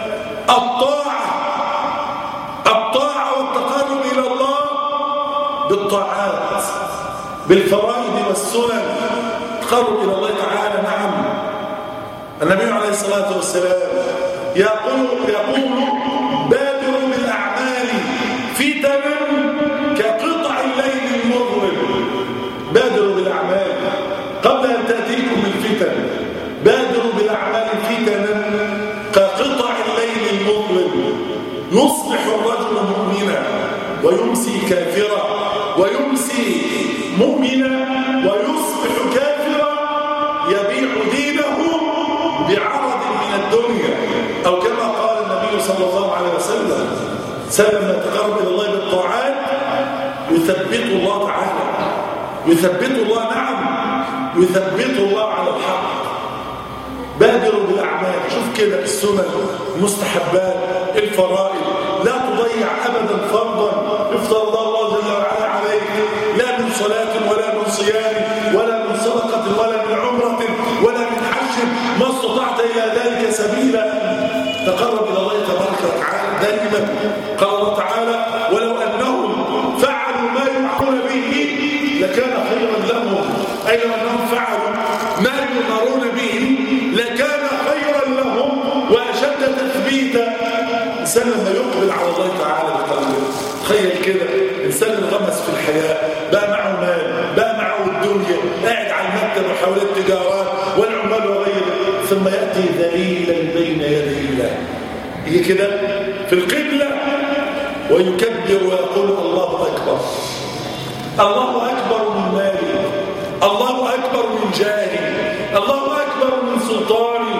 الطاعة والتقرب إلى الله بالطاعات بالفرائض والسنن، تقرب إلى الله تعالى. نعم النبي عليه الصلاة والسلام يقول بادروا بالأعمال فتنا كقطع الليل المظلم. بادروا بالأعمال قبل أن تأتيكم الفتن، بادروا بالأعمال فتنا كقطع الليل المظلم. يصبح الرجل مؤمنا ويمسي كافرا، ويمسي مؤمنا ويصبح كافرا، يبيع دينه بعرض من الدنيا، أو كما قال النبي صلى الله عليه وسلم لما تقرب إلى الله بالطاعات يثبت الله تعالى، يثبت الله. نعم يثبت الله على الحق. بادروا بالأعمال، شوف كده السنن، المستحبات، الفرائض، لا تضيع أبدا فرضا افترض الله جل وعلا عليك، لا من صلاة ولا من صيام ولا من صدقة ولا من عمرة ولا من حج، ما استطعت إلى ذلك سبيلا. تقرب إلى الله تبارك وتعالى دائما. قال الله تعالى ولو أنهم فعلوا ما يوعظون به لكان خيرا لهم، أي لو أنهم فعلوا ما يؤمرون به لكان خيرا لهم وأشد تثبيتا. إنسان لما يقبل على الله تعالى بقلبه، تخيل كده إنسان انغمس في الحياة، بقى معه مال، بقى معه الدنيا، قاعد على المكتب وحول التجارات والعمال وغيره، ثم يأتي ذليلا بين يدي الله، يجي كده في القبلة ويكبر ويقول الله أكبر، الله أكبر من مالي، الله أكبر من جاهي، الله أكبر من سلطاني،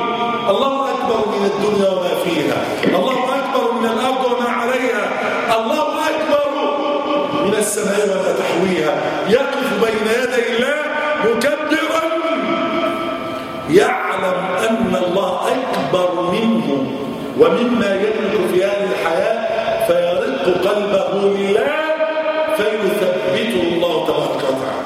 الله أكبر من الدنيا وما فيها، الله أكبر من الأرض وما عليها، الله أكبر من السماء وما تحويها، يقف بين يدي الله مكبرا يعلم أن الله أكبر منه ومما يملك في هذه الحياة، فيرق قلبه لله فيثبته الله تبارك وتعالى.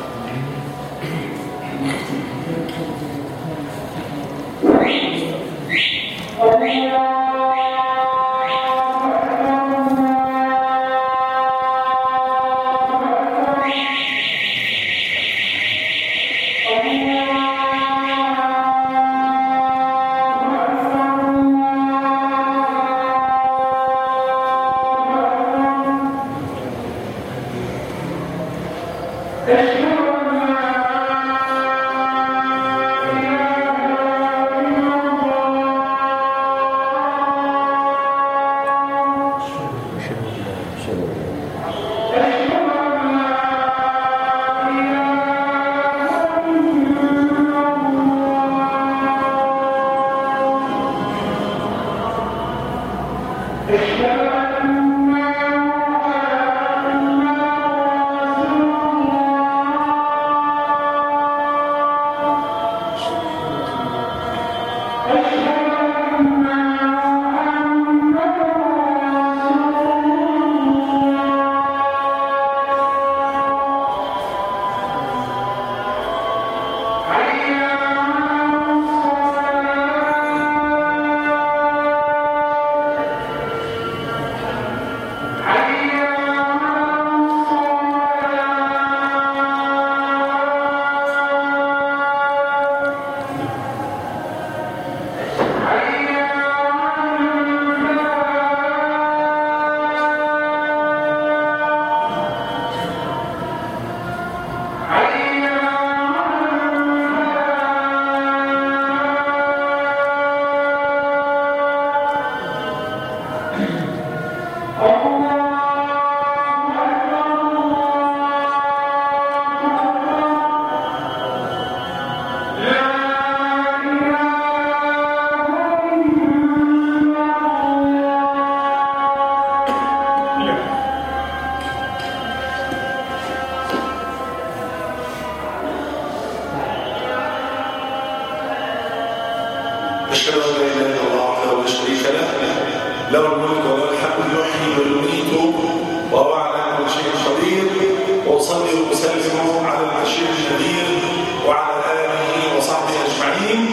أشهد أن لا إله إلا الله وحده لا شريك له، له الملك وله الحمد يحيي ويميت وهو على كل شيء قدير، وأصلي وأسلم على البشير النذير وعلى آله وصحبه أجمعين.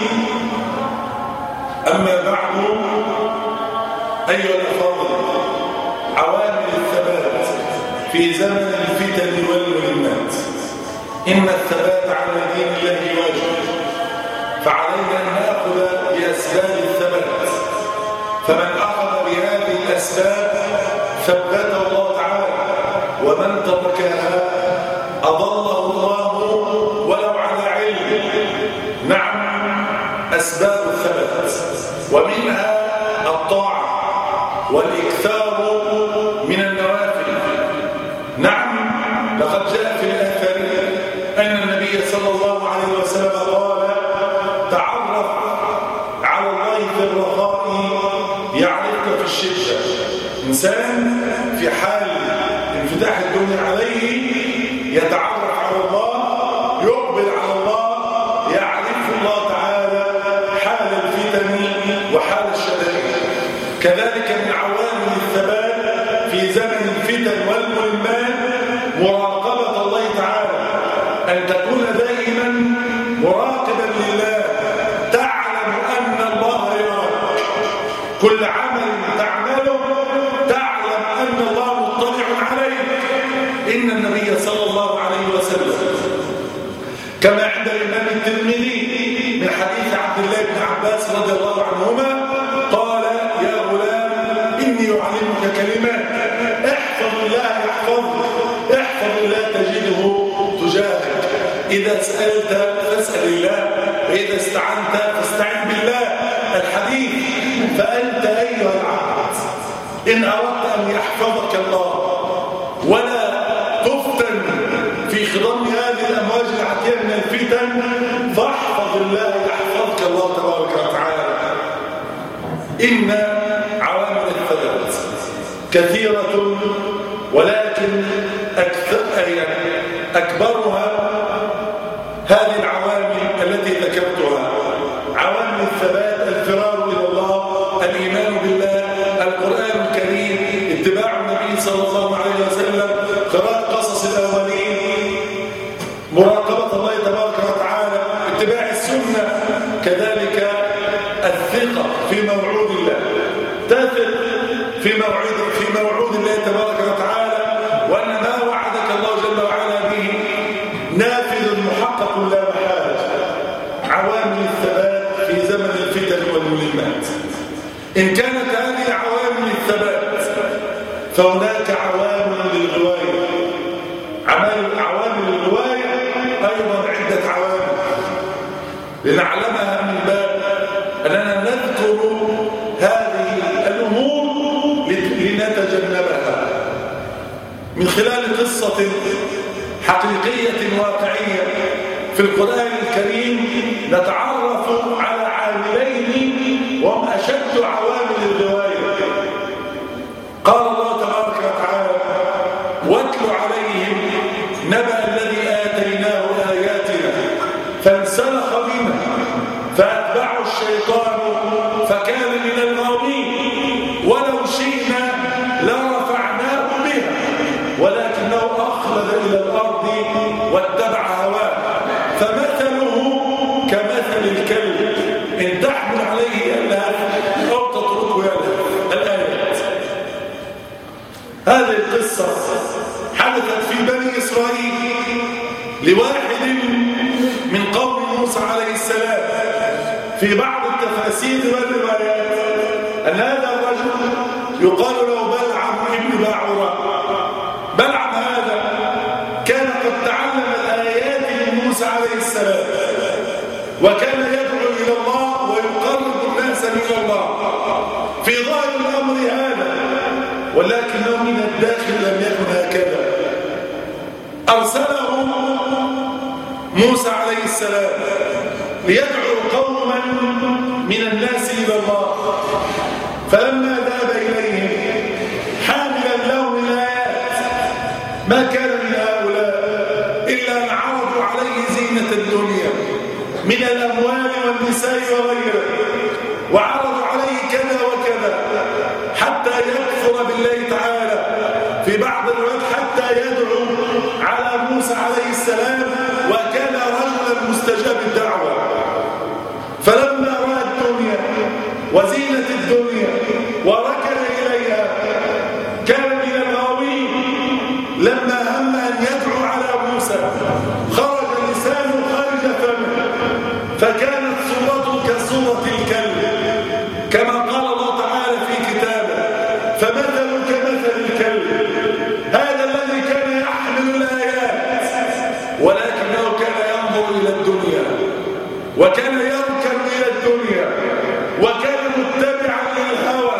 أما بعد، أيها الأفاضل، عوامل الثبات في زمن الفتن والملمات. إن الثبات على دين الله واجب، فعلينا أن نأخذ بأسباب الثبات، فمن أخذ بهذه الأسباب ثبته الله تعالى، ومن تركها أضله الله ولو على علم. نعم، أسباب الثبات ومنها الطاعة والإكثار من النوافل. نعم، لقد جاء في الآثار أن النبي صلى الله عليه وسلم قال: تعرف على الله في الرخاء يعرفك في الشدة. إنسان في حال انفتاح الدنيا عليه يتعرف على الله، يقبل على الله، يعرف الله تعالى حال الفتن وحال الشدائد. كذلك من عوامل الثبات في زمن الفتن والملمات مراقبة الله تعالى، أن تكون دائما مراقبا لله، تعلم أن الله يراك، كل عمل تعمله تعلم أن الله مطلع عليك. إن النبي صلى الله عليه وسلم كما عند الإمام الترمذي من حديث عبد الله بن عباس رضي الله عنهما قال: يا غلام، إني أعلمك كلمات، احفظ الله يحفظك، احفظ الله تجده تجاهك، إذا سألت فاسأل الله، وإذا استعنت فاستعن بالله. الحديث: فأنت أيها العبد إن أردت أن يحفظك الله ولا تفتن في خضم هذه الأمواج العتية من الفتن، فاحفظ الله يحفظك الله تبارك وتعالى. إن عوامل الثبات كثيرة، ولكن أكبرها هذه العوامل التي ذكرتها. عوامل الثبات: الفرار إلى الله، الإيمان بالله، القرآن الكريم، اتباع النبي صلى الله عليه وسلم، قراءة قصص الأولين، مراقبة الله تبارك وتعالى، اتباع السنة، كذلك الثقة في موعود الله، تثق في موعود الله تبارك وتعالى، وأن ما وعدك الله جل وعلا به نافذ محقق لا محالة. عوامل الثبات في زمن الفتن والملمات. إن كانت هذه عوامل الثبات فهناك عوامل للغواية. عوامل الغواية أيضا عدة عوامل لنعلمها من باب أننا نذكر هذه الأمور لنتجنبها من خلال قصة حقيقية واقعية في القرآن الكريم. نتعرف على عاملين وهم أشد عوامل الغواية. قال الله تبارك وتعالى: واتل عليهم نبأ الذي آتيناه آياتنا فانسلخ منها فأتبعه الشيطان فكان من الغاوين ولو شئنا لرفعناه بها ولكنه أخلد إلى الأرض واتبع هواه فمثله كمثل الكلب إن تحمل عليه يلهث أو تتركه يلهث. الآيات. هذه القصة حدثت في بني إسرائيل لواحد من قوم موسى عليه السلام. في بعض التفاسير والروايات أن هذا الرجل يقال له بلعم ابن باعورة. بلعم هذا كان قد تعلم الآيات من موسى عليه السلام، وكان يدعو إلى الله ويقرب الناس من الله في ظاهر الأمر هذا، ولكنه من الداخل لم يكن هكذا. أرسله موسى عليه السلام ليدعو قوما من الناس إلى الله، فلما ذهب إليهم حاملا لهم الآيات ما كان من هؤلاء إلا أن عرضوا عليه زينة الدنيا من الأموال والنساء وغيره، وعرضوا عليه كذا وكذا حتى يكفر بالله تعالى. في بعض الوقت حتى يدعو على موسى عليه السلام، وكان رجلا مستجاب الدعوة. فلما رأى الدنيا وزينة الدنيا وركن إليها كان من الغاوين. لما هم أن يدعو على موسى خرج لسانه خارج فمه، فكانت صورته كصورة الكلب، كما قال الله تعالى في كتابه: فمثل كمثل الكلب. هذا الذي كان يحمل الآيات ولكنه كان ينظر إلى الدنيا، وكان يركن إلى الدنيا، وكان متبعا للهوى،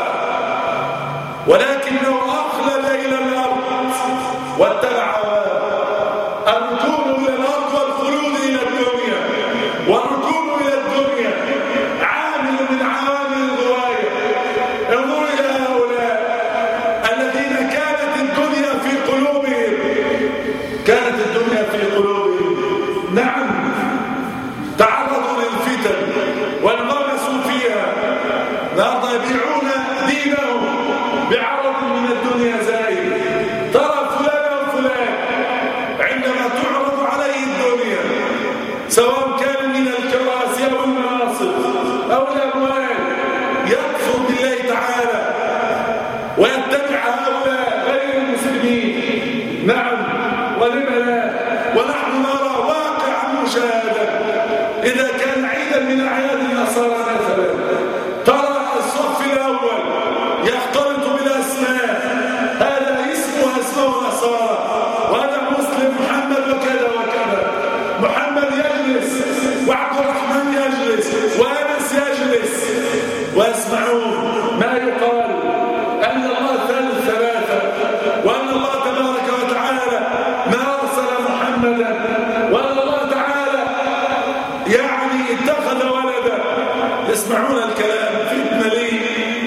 ولكنه أخلد إلى الأرض واتبع هواه. الركون إلى الأرض والخلود إلى الدنيا، والركون إلى الدنيا عامل من عوامل الغواية. انظر إلى هؤلاء الذين كانت الدنيا في قلوبهم، كانت الدنيا في قلوبهم، نعم، تعرضوا للفتن وانغمسوا فيها. النهارده يبيعون دينهم بعرض من الدنيا زائد. ترى فلان وفلان عندما تعرض عليه الدنيا، سواء كان من الكراسي أو المناصب أو الأموال، يكفر بالله تعالى ويتبع هؤلاء غير المسلمين. نعم، ولم لا؟ ونحن نرى واقعا مشاهدا. إذا كان عيدا من أعياد النصارى مثلا، ترى الصف الأول يختلط بالأسماء، هذا اسمه نصارى، وهذا مسلم محمد وكذا وكذا. محمد يجلس وعبد الرحمن يجلس وأنس يجلس ويسمعون ما يقال أن الله ثالث ثلاثة، وأن الله تبارك وتعالى ما أرسل محمدا، وأن الله تعالى يعني اتخذ ولدا. يسمعون الكلام فتنة لي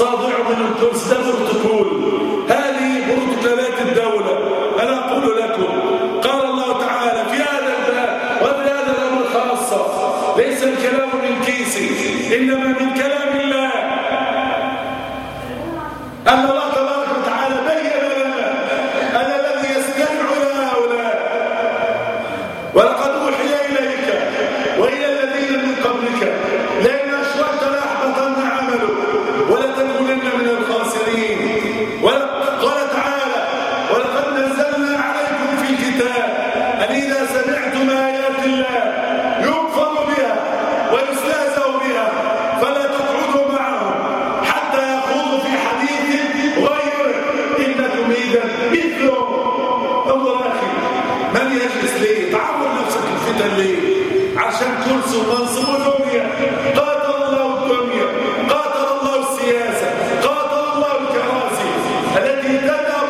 الصادع من الكرسي ده بروتوكول، هذه بروتوكولات الدولة. أنا أقول لكم قال الله تعالى في هذا الباب وفي هذا الأمر خاصة، ليس الكلام من كيسي إنما من كلام الله. أن الله تبارك وتعالى بين لنا أن الذي يستمع لهؤلاء ولقد أوحي إليك وإلى الذين من قبلك لئن أشركت ليحبطن عملك ولتكونن من الخاسرين. قال تعالى ولقد نزلنا عليكم في الكتاب أن إذا سمعتم آيات الله يكفر بها ويستهزأ بها فلا تقعدوا معهم حتى يخوضوا في حديث غيره إنكم إذا مثلهم. انظر أخي، من يجلس ليه؟ تعرض نفسك الفتن ليه؟ عشان كرسي ومنصب ودنيا. قاتل الله الدنيا، قاتل الله السياسة، قاتل الله الكراسي التي تذهب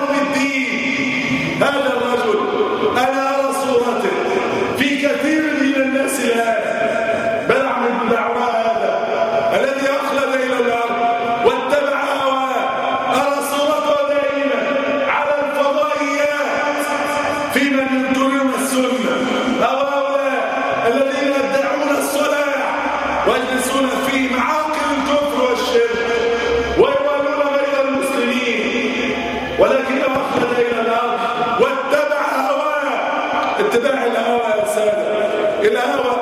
بالدين. هذا الرجل أنا أرى صورته في كثير من الناس الآن. بلع من دعوة هذا الذي أخلد إلى الأرض واتبع هواه، أرى صورته دائما على الفضائيات في من ينكرون السنة أو هؤلاء الذين يدعون الصلاح ويجلسون في معاقل الكفر والشرك ويوالون غير المسلمين، ولكنه أخلد إلى الأرض واتبع هواه. اتباع الهوى يا سادة، الهوى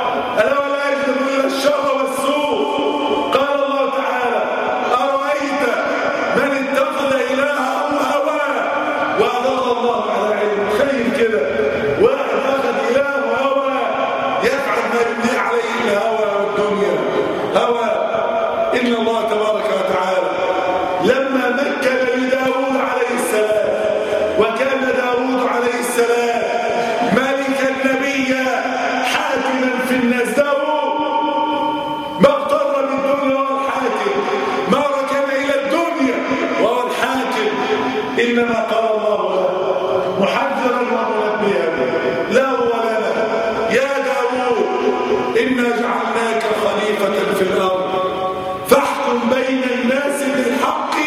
لا يجلب إلى الشر والسوء. قال الله تعالى أرأيت من اتخذ إلهه هواه وأضل الله على علم. خير كده واحد أخذ إلهه هواه يفعل ما يبني عليه الهوى والدنيا هوى. إن الله تبارك وتعالى لما مكن لداود عليه السلام وكان داود عليه السلام ملكا نبيا حاكما في الناس، داود ما اغتر بالدنيا وهو الحاكم، ما ركن إلى الدنيا وهو الحاكم، إنما قال الله له محذرا ومنبها لا ولنا يا داود إنا جعلناك خليفة في الأرض فاحكم بين الناس بالحق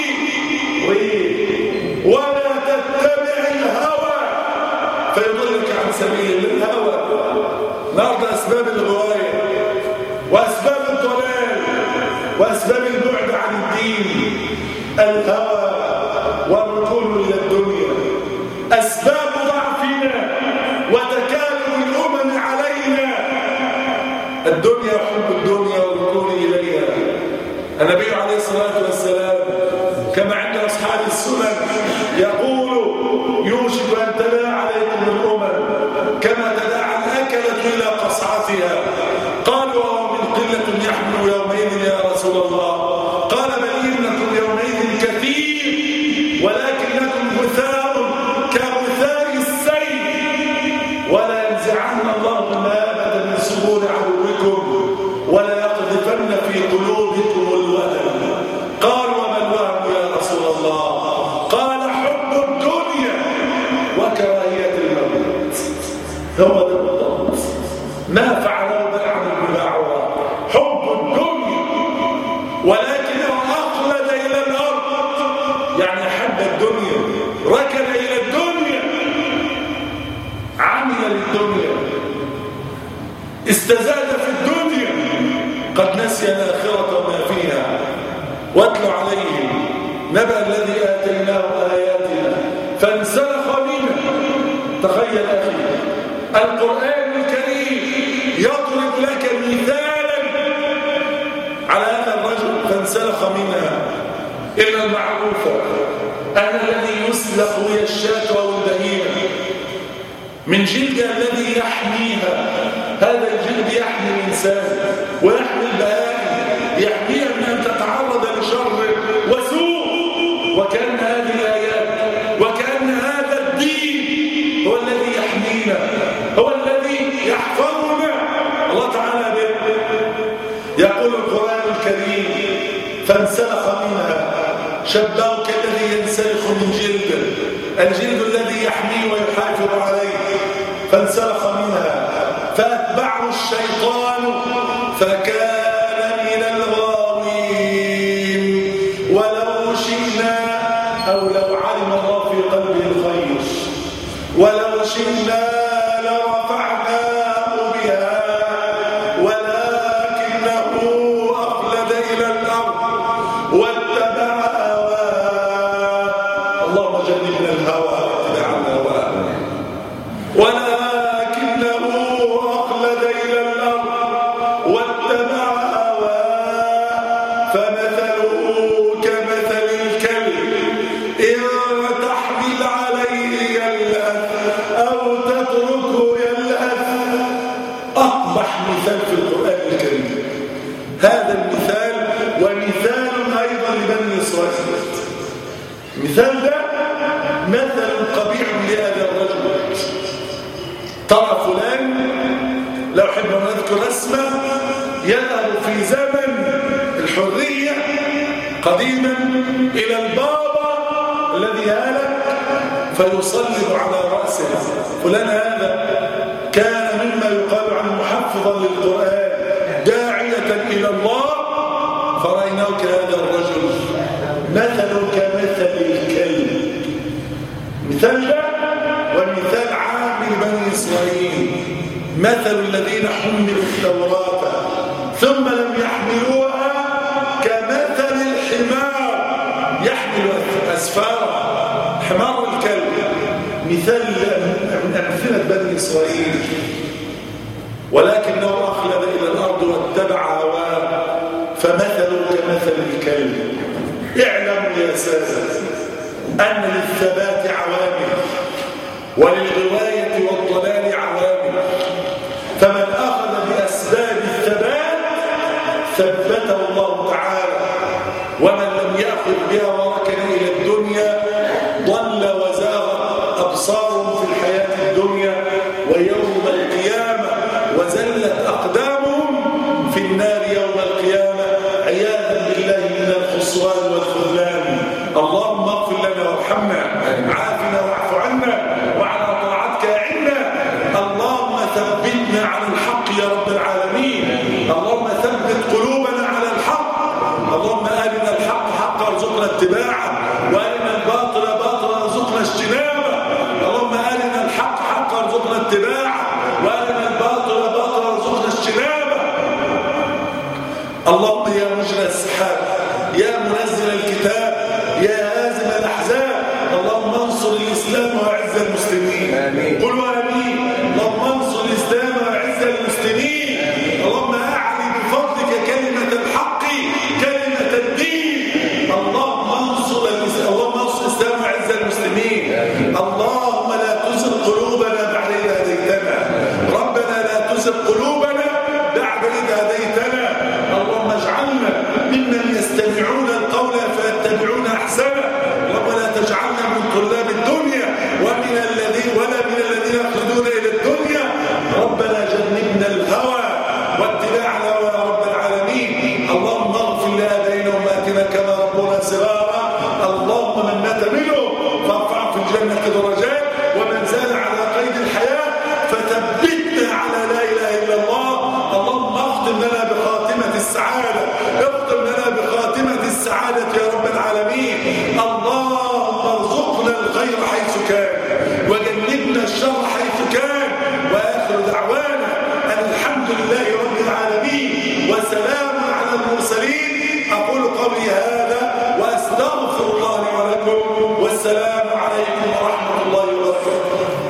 ولا تتبع الهوى فيضلك عن سبيل الهوى. النهارده أسباب الغواية وأسباب الضلال وأسباب البعد عن الدين الهوى والركون إلى الدنيا. أسباب ضعفنا وتكالب الأمم علينا الدنيا وحب الدنيا والركون إليها. النبي عليه الصلاة والسلام كما عند أصحاب السنن يقول يوشك أن تداعى عليكم الأمم كما تداعى الأكلة إلى قصعتها. قالوا ومن قلة يحمل يومئذ يا رسول الله؟ قال بل إنكم يومئذ كثير ولكنكم غثاء كغثاء السيل ولا ينزعن الله المهابة من صدور عدوكم ولا يقذفن في قلوبكم الوهن. قال وما الوهن يا رسول الله؟ قال حب الدنيا وكراهية الموت. هو ده بالضبط ما فعله بلعم بن باعوراء، حب الدنيا ولكنه أخلد إلى الأرض، يعني حب الدنيا ركن إلى الدنيا عمل للدنيا استزاد في الدنيا قد نسي الآخرة وما فيها. واتل عليهم نبأ الذي آتيناه آياتنا فانسلخ منها. تخيل أخي القرآن الكريم يضرب لك مثالا على هذا الرجل فانسلخ منها. إلا المعروف أن الذي يسلخ هي الشاة أو البهيمة من جلد الذي يحميها. هذا الجلد يحمي الإنسان ويحمي البهائم، يحميها من أن تتعرض لشر وسوء. وكأن هذه الآيات وكأن هذا الدين هو الذي يحمينا، هو الذي يحفظنا. الله تعالى به يقول القرآن الكريم فانسلخ منها شبهه كالذي ينسلخ من جلده، الجلد الذي يحميه ويحافظ عليه. فانسلخ منها فأتبعه الشيطان فكان من الغاوين. شئنا لرفعناه بها ولكنه أخلد إلى الأرض واتبع هواه. اللهم جنبنا الهوى واتبع الهوى. ولكنه أخلد إلى الأرض واتبع هواه فمثله كمثل الكلب إن تحمل عليه يلهث أو تتركه يلهث. أقبح مثال في القرآن الكريم هذا المثال، ومثال أيضا لبني إسرائيل. مثال ده مثل قبيح لهذا الرجل. ترى فلان لو حب أن نذكر اسمه يذهب في زمن الحرية قديما إلى البابا الذي هلك فيصلب على رأسه. فلان هذا كان مما يقال عنه محفظا للقرآن داعية إلى الله، فرأيناه كهذا الرجل مثل كمثل الكلب. مثال ده ومثال عام لبني إسرائيل. مثل الذين حملوا التوراة ثم لم يحملوها كمثل الحمار يحمل أسفارا، حمار الكلب. مثال من أمثلة بني إسرائيل. ولكنه أخلد إلى الأرض واتبع هواه فمثله كمثل الكلب. اعلموا يا سادة أن للثبات عوامل وللغواية والضلال عوامل، فمن أخذ بأسباب الثبات ثبته الله تعالى، ومن لم يأخذ بها وركن إلى الدنيا ضل وزاغت أبصارهم في الحياة الدنيا ويوم القيامة وزلت أقدامهم في النار يوم القيامة عياذا بالله من الخسران والخذلان. اللهم اغفر لنا وارحمنا، عافنا واعف عنا، وعلى طاعتك أعنا. اللهم ثبتنا على الحق يا رب العالمين. اللهم ثبت قلوبنا على الحق. اللهم أرنا الحق حقا ارزقنا اتباعه، وأرنا الباطل باطلا ارزقنا اجتنابه. اللهم أرنا الحق حقا ارزقنا اتباعه، وأرنا الباطل باطلا ارزقنا اجتنابه. اللهم يا مجرى السحاب، يا منزل الكتاب، يا هازم الأحزاب، اللهم انصر الإسلام وأعز المسلمين. قلوا آمين. اللهم انصر الإسلام وأعز المسلمين. اللهم أعلي بفضلك كلمة الحق كلمة الدين. اللهم انصر الإسلام وأعز المسلمين. اللهم لا تزغ قلوبنا بعد إذ هديتنا. ربنا لا تزغ قلوبنا بعد إذ هديتنا. اللهم اجعلنا ممن يستمعون القول فيتبعون أحسنه. ربنا تجعلنا من طلاب الدنيا ولا من الذين يخلدون إلى الدنيا. ربنا جنبنا الهوى واتباع الهوى يا رب العالمين. اللهم اغفر لآبائنا وأمهاتنا كما ربونا صغارا. اللهم من مات منهم فارفعه في الجنة درجات، ومن زال على قيد الحياة فثبتنا على لا إله إلا الله. اللهم اختم لنا بخاتمة السعادة، اختم لنا بخاتمة السعادة يا رب العالمين. اللهم ارزقنا الخير حيث كان وجنبنا الشر حيث كان. وآخر دعوانا أن الحمد لله رب العالمين وسلام على المرسلين. أقول قولي هذا